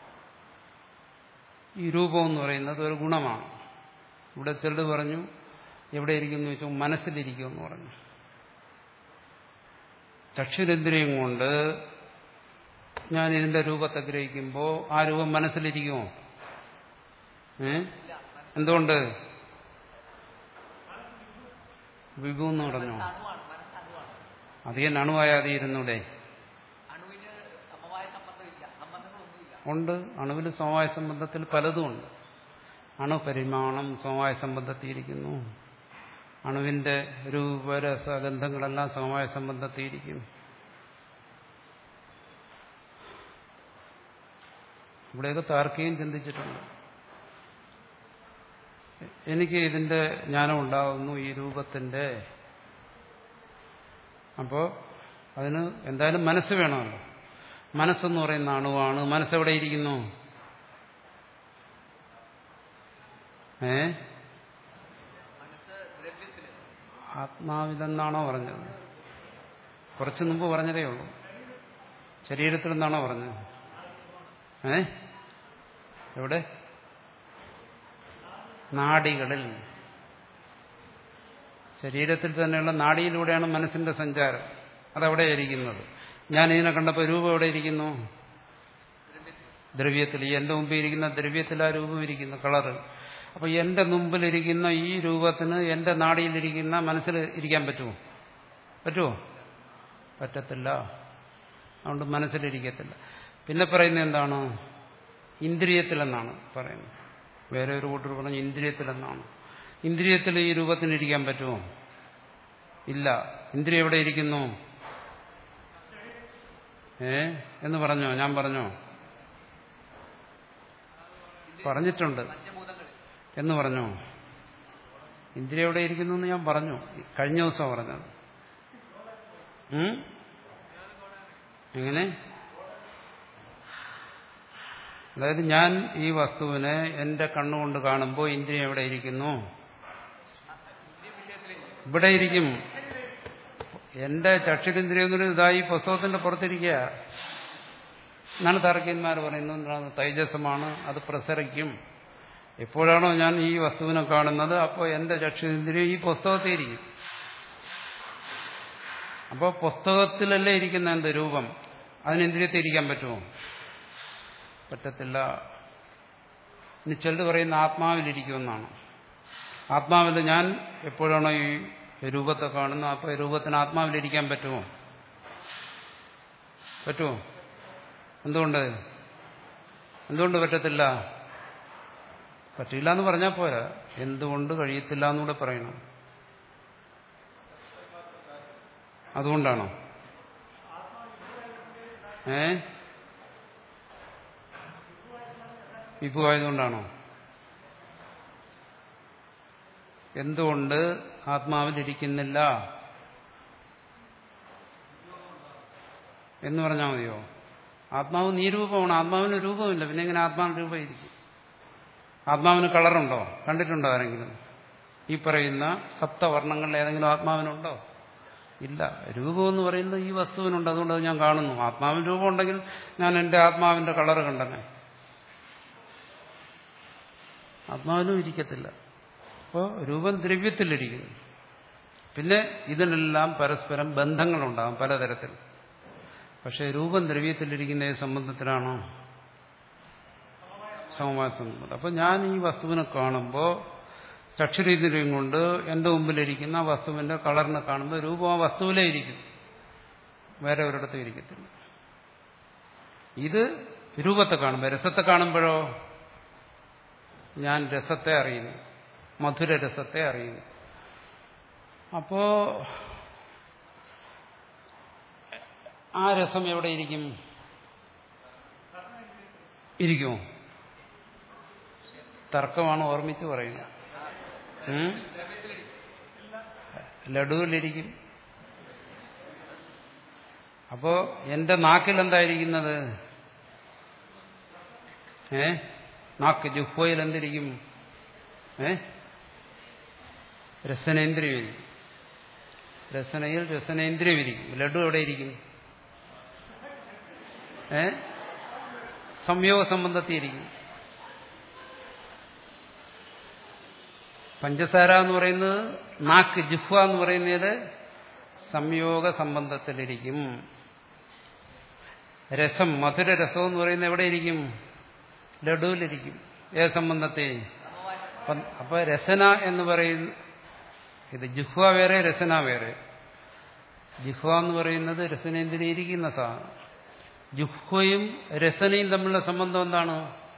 ഈ രൂപം എന്ന് പറയുന്നത് ഒരു ഗുണമാണ്. ഇവിടെ ചിലത് പറഞ്ഞു എവിടെ ഇരിക്കുന്നു വെച്ചാൽ മനസ്സിലിരിക്കുമെന്ന് പറഞ്ഞു. ചക്ഷുരേന്ദ്രിയം കൊണ്ട് ഞാൻ ഇതിന്റെ രൂപത്തെ ഗ്രഹിക്കുമ്പോൾ ആ രൂപം മനസ്സിലിരിക്കുമോ? ഏ എന്തുകൊണ്ട്? വിഭു എന്ന് പറഞ്ഞു. അധികം അണുവായാതിരുന്നൂടെ? ഉണ്ട്. അണുവിൽ സമവായ സംബന്ധത്തിൽ പലതുമുണ്ട്. അണുപരിമാണം സമവായ സംബന്ധത്തിയിരിക്കുന്നു. അണുവിന്റെ രൂപരസഗന്ധങ്ങളെല്ലാം സമവായ സംബന്ധത്തിയിരിക്കും. ഇവിടെയൊക്കെ താർക്കികം ചിന്തിച്ചിട്ടുണ്ട്. എനിക്ക് ഇതിന്റെ ജ്ഞാനം ഉണ്ടാകുന്നു ഈ രൂപത്തിന്റെ. അപ്പോൾ അതിന് എന്തായാലും മനസ്സ് വേണമല്ലോ. മനസ്സെന്ന് പറയുന്ന അണുവാണ്. മനസ്സെവിടെ ഇരിക്കുന്നു? ഏ ആത്മാവിലെന്നാണോ പറഞ്ഞത്? കുറച്ചു മുമ്പ് പറഞ്ഞതേ ഉള്ളൂ. ശരീരത്തിൽ നിന്നാണോ പറഞ്ഞത്? ഏ എവിടെ? നാഡികളിൽ. ശരീരത്തിൽ തന്നെയുള്ള നാഡിയിലൂടെയാണ് മനസ്സിന്റെ സഞ്ചാരം. അതവിടെ ഇരിക്കുന്നത്. ഞാൻ ഇതിനെ കണ്ടപ്പോൾ രൂപം എവിടെ ഇരിക്കുന്നു? ദ്രവ്യത്തിൽ. ഈ എന്റെ മുമ്പിൽ ഇരിക്കുന്ന ദ്രവ്യത്തിൽ ആ രൂപം ഇരിക്കുന്നു, കളറ്. അപ്പൊ എന്റെ മുമ്പിലിരിക്കുന്ന ഈ രൂപത്തിന് എന്റെ നാഡിയിലിരിക്കുന്ന മനസ്സിൽ ഇരിക്കാൻ പറ്റുമോ? പറ്റുമോ? പറ്റത്തില്ല. അതുകൊണ്ട് മനസ്സിലിരിക്കത്തില്ല. പിന്നെ പറയുന്നത് എന്താണ്? ഇന്ദ്രിയത്തിലെന്നാണ് പറയുന്നത്. വേറെ ഒരു കൂട്ടർ പറഞ്ഞ് ഇന്ദ്രിയത്തിലെന്നാണ്. ഇന്ദ്രിയത്തിൽ ഈ രൂപത്തിന് ഇരിക്കാൻ പറ്റുമോ? ഇല്ല. ഇന്ദ്രിയം എവിടെ ഇരിക്കുന്നു? ഏ എന്ന് പറഞ്ഞോ? ഞാൻ പറഞ്ഞോ? പറഞ്ഞിട്ടുണ്ട് എന്ന് പറഞ്ഞോ? ഇന്ദ്രിയം എവിടെ ഇരിക്കുന്നു എന്ന് ഞാൻ പറഞ്ഞു. കഴിഞ്ഞ ദിവസം പറഞ്ഞത്. എങ്ങനെ? അതായത് ഞാൻ ഈ വസ്തുവിനെ എന്റെ കണ്ണുകൊണ്ട് കാണുമ്പോൾ ഇന്ദ്രിയം എവിടെ ഇരിക്കുന്നു? ഇവിടെ ഇരിക്കും. എന്റെ ചക്ഷുരേന്ദ്രിയം എന്ന് പറയുന്നത് ഇതാ ഈ പുസ്തകത്തിന്റെ പുറത്തിരിക്കുക എന്നാണ് താർക്കികന്മാർ പറയുന്നത്. തൈജസമാണ്, അത് പ്രസരിക്കും. എപ്പോഴാണോ ഞാൻ ഈ വസ്തുവിനെ കാണുന്നത് അപ്പോൾ എന്റെ ചക്ഷുരേന്ദ്രിയം ഈ പുസ്തകത്തിൽ ഇരിക്കും. അപ്പോൾ പുസ്തകത്തിലല്ലേ ഇരിക്കുന്ന എന്ത് രൂപം? അതിന് ഇന്ദ്രിയത്തിൽ ഇരിക്കാൻ പറ്റുമോ? പറ്റത്തില്ല. ഇനി ചിലർ പറയുന്ന ആത്മാവിലിരിക്കുമെന്നാണ്. ആത്മാവിൽ ഞാൻ എപ്പോഴാണോ ഈ രൂപത്തെ കാണുന്നത് അപ്പോൾ രൂപത്തിന് ആത്മാവിലിരിക്കാൻ പറ്റുമോ? പറ്റുമോ? എന്തുകൊണ്ട്? എന്തുകൊണ്ട് പറ്റത്തില്ല? പറ്റില്ല എന്ന് പറഞ്ഞാൽ പോരാ. എന്തുകൊണ്ട് കഴിയത്തില്ല എന്നുകൂടെ പറയണം. അതുകൊണ്ടാണോ? ഏ വിഭുവായതുകൊണ്ടാണോ? എന്തുകൊണ്ട് ആത്മാവിലിരിക്കുന്നില്ല എന്ന് പറഞ്ഞാൽ മതിയോ? ആത്മാവ് നീരൂപമാണ്. ആത്മാവിന് രൂപമില്ല. പിന്നെ എങ്ങനെ ആത്മാവിന് രൂപം ഇരിക്കും? ആത്മാവിന് കളറുണ്ടോ? കണ്ടിട്ടുണ്ടോ ആരെങ്കിലും? ഈ പറയുന്ന സപ്തവർണ്ണങ്ങളിൽ ഏതെങ്കിലും ആത്മാവിനുണ്ടോ? ഇല്ല. രൂപമെന്ന് പറയുന്നത് ഈ വസ്തുവിനുണ്ട്. അതുകൊണ്ട് അത് ഞാൻ കാണുന്നു. ആത്മാവിന് രൂപം ഉണ്ടെങ്കിൽ ഞാൻ എന്റെ ആത്മാവിന്റെ കളറ് കണ്ടെന്നെ. ആത്മാവിനും ഇരിക്കത്തില്ല. അപ്പോൾ രൂപം ദ്രവ്യത്തിലിരിക്കുന്നു. പിന്നെ ഇതിനെല്ലാം പരസ്പരം ബന്ധങ്ങളുണ്ടാകും പലതരത്തിൽ. പക്ഷെ രൂപം ദ്രവ്യത്തിലിരിക്കുന്ന ഏത് സംബന്ധത്തിലാണോ? സമവായ സംബന്ധം. അപ്പം ഞാൻ ഈ വസ്തുവിനെ കാണുമ്പോൾ ചക്ഷുരീന്ദ്രിയം കൊണ്ട് എൻ്റെ മുമ്പിലിരിക്കുന്ന വസ്തുവിന്റെ കളറിനെ കാണുമ്പോൾ രൂപം ആ വസ്തുവിലേ ഇരിക്കും, വേറെ ഒരിടത്തും ഇരിക്കത്തില്ല. ഇത് രൂപത്തെ കാണുമ്പോൾ. രസത്തെ കാണുമ്പോഴോ ഞാൻ രസത്തെ അറിയുന്നു, മധുര രസത്തെ അറിയുന്നു. അപ്പോ ആ രസം എവിടെ ഇരിക്കും? ഇരിക്കുമോ? തർക്കമാണ് ഓർമ്മിച്ച് പറയുന്നത്. ലഡുവിലിരിക്കും. അപ്പോ എന്റെ നാക്കിൽ എന്തായിരിക്കുന്നത്? ഏ നാക്ക് ജുഹ്വയിൽ എന്തിരിക്കും? ഏ രസനേന്ദ്രിയം. രസനയിൽ രസനേന്ദ്രിയം ഇരിക്കും. ലഡു എവിടെ ഇരിക്കും? ഏ സംയോഗ സംബന്ധത്തിൽ ഇരിക്കും. പഞ്ചസാര എന്ന് പറയുന്നത് നാക്ക് ജിഹ്വ എന്ന് പറയുന്നത് സംയോഗ സംബന്ധത്തിലിരിക്കും. രസം മധുര രസം എന്ന് പറയുന്നത് എവിടെയിരിക്കും? ലഡുവിലിരിക്കും. ഏത് സംബന്ധത്തെ? അപ്പൊ രസന എന്ന് പറയുന്ന ഇത് ജിഹ്വ വേറെ രസന വേറെ. ജിഹ്വ എന്ന് പറയുന്നത് രസനേന്ദ്രിയം ഇരിക്കുന്ന സാധനം. ജിഹ്വയും രസനയും തമ്മിലുള്ള സംബന്ധം എന്താണ്?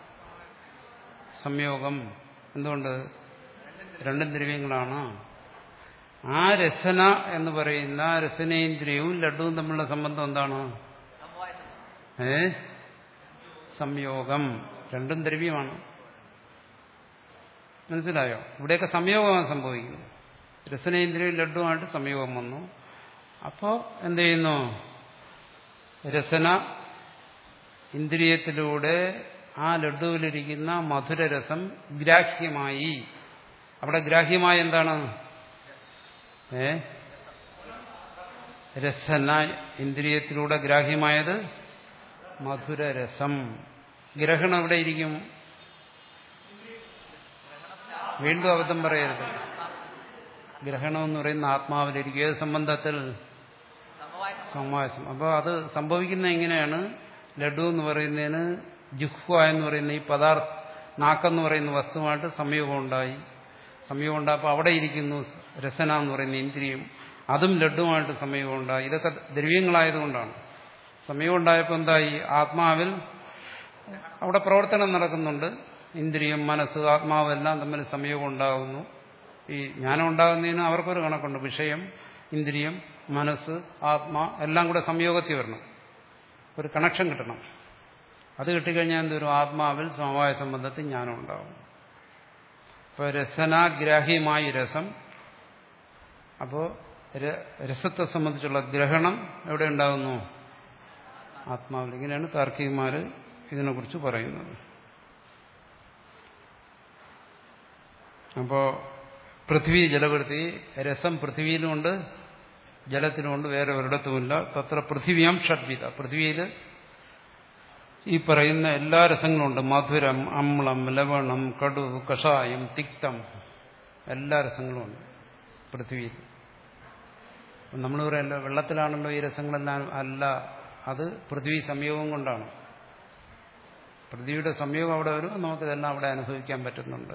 സംയോഗം. എന്തുകൊണ്ട്? രണ്ടും ദ്രവ്യങ്ങളാണ്. ആ രസന എന്ന് പറയുന്ന രസനേന്ദ്രിയവും ലഡുവും തമ്മിലുള്ള സംബന്ധം എന്താണ്? ഏ സംയോഗം. രണ്ടും ദ്രവ്യമാണ്. മനസ്സിലായോ? ഇവിടെയൊക്കെ സംയോഗമാണ് സംഭവിക്കുന്നത്. രസനേന്ദ്രിയവും ലഡുവുമായിട്ട് സംയോഗം വന്നു. അപ്പോൾ എന്ത് ചെയ്യുന്നു? രസന ഇന്ദ്രിയത്തിലൂടെ ആ ലഡുവിലിരിക്കുന്ന മധുരരസം ഗ്രാഹ്യമായി. അവിടെ ഗ്രാഹ്യമായ എന്താണ്? ഏ രസന ഇന്ദ്രിയത്തിലൂടെ ഗ്രാഹ്യമായത് മധുരരസം. ഗ്രഹണം എവിടെ ഇരിക്കും? വീണ്ടും അബദ്ധം പറയരുത്. ഗ്രഹണം എന്ന് പറയുന്ന ആത്മാവിലിരിക്കും. ഏത് സംബന്ധത്തിൽ? സമവായം. അപ്പോൾ അത് സംഭവിക്കുന്ന എങ്ങനെയാണ്? ലഡു എന്ന് പറയുന്നതിന് ജിഹ്വ എന്ന് പറയുന്ന ഈ പദാർത്ഥ നാക്കെന്ന് പറയുന്ന വസ്തുവായിട്ട് സംയോഗം ഉണ്ടായി. സംയോഗം ഉണ്ടായപ്പോൾ അവിടെ ഇരിക്കുന്നു രസന എന്ന് പറയുന്ന ഇന്ദ്രിയം. അതും ലഡുവുമായിട്ട് സംയോഗം ഉണ്ടായി. ഇതൊക്കെ ദ്രവ്യങ്ങളായതുകൊണ്ടാണ്. സംയോഗം ഉണ്ടായപ്പോൾ എന്തായി? ആത്മാവിൽ അവിടെ പ്രവർത്തനം നടക്കുന്നുണ്ട്. ഇന്ദ്രിയം, മനസ്സ്, ആത്മാവെല്ലാം തമ്മിൽ സംയോഗം ഉണ്ടാകുന്നു. ഈ ജ്ഞാനം ഉണ്ടാകുന്നതിന് അവർക്കൊരു കണക്കുണ്ട്. വിഷയം, ഇന്ദ്രിയം, മനസ്സ്, ആത്മാ എല്ലാം കൂടെ സംയോഗത്തിൽ വരണം. ഒരു കണക്ഷൻ കിട്ടണം. അത് കിട്ടിക്കഴിഞ്ഞാൽ എന്തൊരു ആത്മാവിൽ സമവായ സംബന്ധത്തിൽ ജ്ഞാനം ഉണ്ടാകും. അപ്പോൾ രസനാഗ്രാഹ്യമായി രസം. അപ്പോൾ രസത്തെ സംബന്ധിച്ചുള്ള ഗ്രഹണം എവിടെ ഉണ്ടാകുന്നു? ആത്മാവിൽ. ഇങ്ങനെയാണ് താർക്കികന്മാർ ഇതിനെക്കുറിച്ച് പറയുന്നത്. അപ്പോൾ പൃഥ്വി ജലവൃത്തി, രസം പൃഥ്വിയിലുമുണ്ട് ജലത്തിലുമുണ്ട്, വേറെ ഒരിടത്തുമില്ല. തത്ര പൃഥിവ്യാം ഷഡ്വിധ. പൃഥ്വിയിൽ ഈ പറയുന്ന എല്ലാ രസങ്ങളും ഉണ്ട്. മധുരം, അമ്ളം, ലവണം, കടു, കഷായം, തിക്തം, എല്ലാ രസങ്ങളും ഉണ്ട് പൃഥ്വിയിൽ. നമ്മൾ പറയല്ലോ വെള്ളത്തിലാണല്ലോ ഈ രസങ്ങളെല്ലാം. അല്ല, അത് പൃഥ്വി സംയോഗം കൊണ്ടാണ്. പൃഥ്വിയുടെ സംയോഗം അവിടെ വരും, നമുക്കിതെല്ലാം അവിടെ അനുഭവിക്കാൻ പറ്റുന്നുണ്ട്.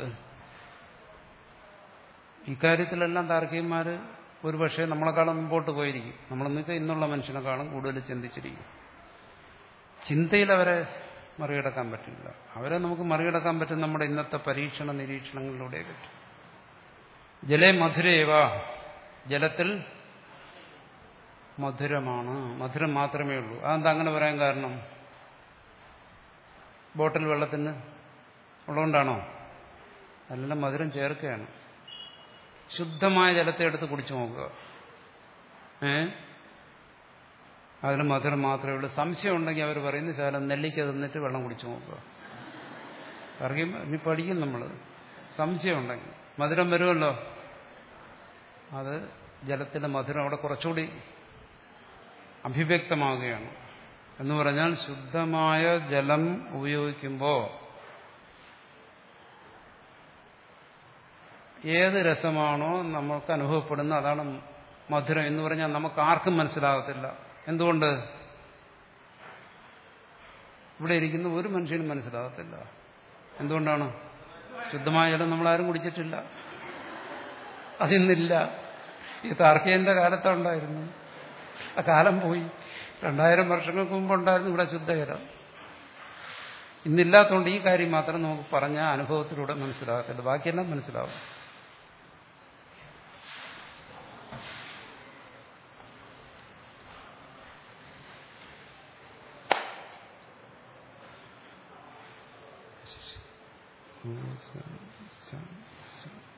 ഇക്കാര്യത്തിലെല്ലാം താർക്കികന്മാർ ഒരുപക്ഷെ നമ്മളെക്കാളും മുമ്പോട്ട് പോയിരിക്കും. നമ്മളെന്ന് വെച്ചാൽ ഇന്നുള്ള മനുഷ്യനെക്കാളും കൂടുതൽ ചിന്തിച്ചിരിക്കും. ചിന്തയിൽ അവരെ മറികടക്കാൻ പറ്റില്ല. അവരെ നമുക്ക് മറികടക്കാൻ പറ്റും നമ്മുടെ ഇന്നത്തെ പരീക്ഷണ നിരീക്ഷണങ്ങളിലൂടെ പറ്റും. ജലേ മധുരേവ, ജലത്തിൽ മധുരമാണ്, മധുരം മാത്രമേ ഉള്ളൂ. അതെന്താ അങ്ങനെ പറയാൻ കാരണം? ബോട്ടിൽ വെള്ളത്തിന് ഉള്ളതുകൊണ്ടാണോ? അല്ലെല്ലാം മധുരം ചേർക്കുകയാണ്. ശുദ്ധമായ ജലത്തെ എടുത്ത് കുടിച്ചു നോക്കുക. ഏ അതിന് മധുരം മാത്രമേ ഉള്ളൂ. സംശയം ഉണ്ടെങ്കിൽ അവർ പറയുന്ന ശാലം നെല്ലിക്ക തിന്നിട്ട് വെള്ളം കുടിച്ചു നോക്കുക. അറിയും, ഇനി പഠിക്കും നമ്മൾ. സംശയം ഉണ്ടെങ്കിൽ മധുരം വരുമല്ലോ. അത് ജലത്തിന്റെ മധുരം അവിടെ കുറച്ചുകൂടി അഭിവ്യക്തമാവുകയാണ്. എന്ന് പറഞ്ഞാൽ ശുദ്ധമായ ജലം ഉപയോഗിക്കുമ്പോൾ ഏത് രസമാണോ നമ്മൾക്ക് അനുഭവപ്പെടുന്നത് അതാണ് മധുരം എന്ന് പറഞ്ഞാൽ നമുക്ക് ആർക്കും മനസ്സിലാകത്തില്ല. എന്തുകൊണ്ട്? ഇവിടെ ഇരിക്കുന്ന ഒരു മനുഷ്യനും മനസ്സിലാകത്തില്ല. എന്തുകൊണ്ടാണ്? ശുദ്ധമായ ജലം നമ്മളാരും കുടിച്ചിട്ടില്ല. അതിന്നില്ല. ഈ താർക്കികന്റെ കാലത്തുണ്ടായിരുന്നു. ആ കാലം പോയി. രണ്ടായിരം വർഷങ്ങൾക്ക് മുമ്പ് ഉണ്ടായിരുന്നു ഇവിടെ ശുദ്ധജലം. ഇന്നില്ലാത്തതുകൊണ്ട് ഈ കാര്യം മാത്രം നമുക്ക് പറഞ്ഞ അനുഭവത്തിലൂടെ മനസ്സിലാകത്തില്ല. ബാക്കിയെല്ലാം മനസ്സിലാവും. ശരി.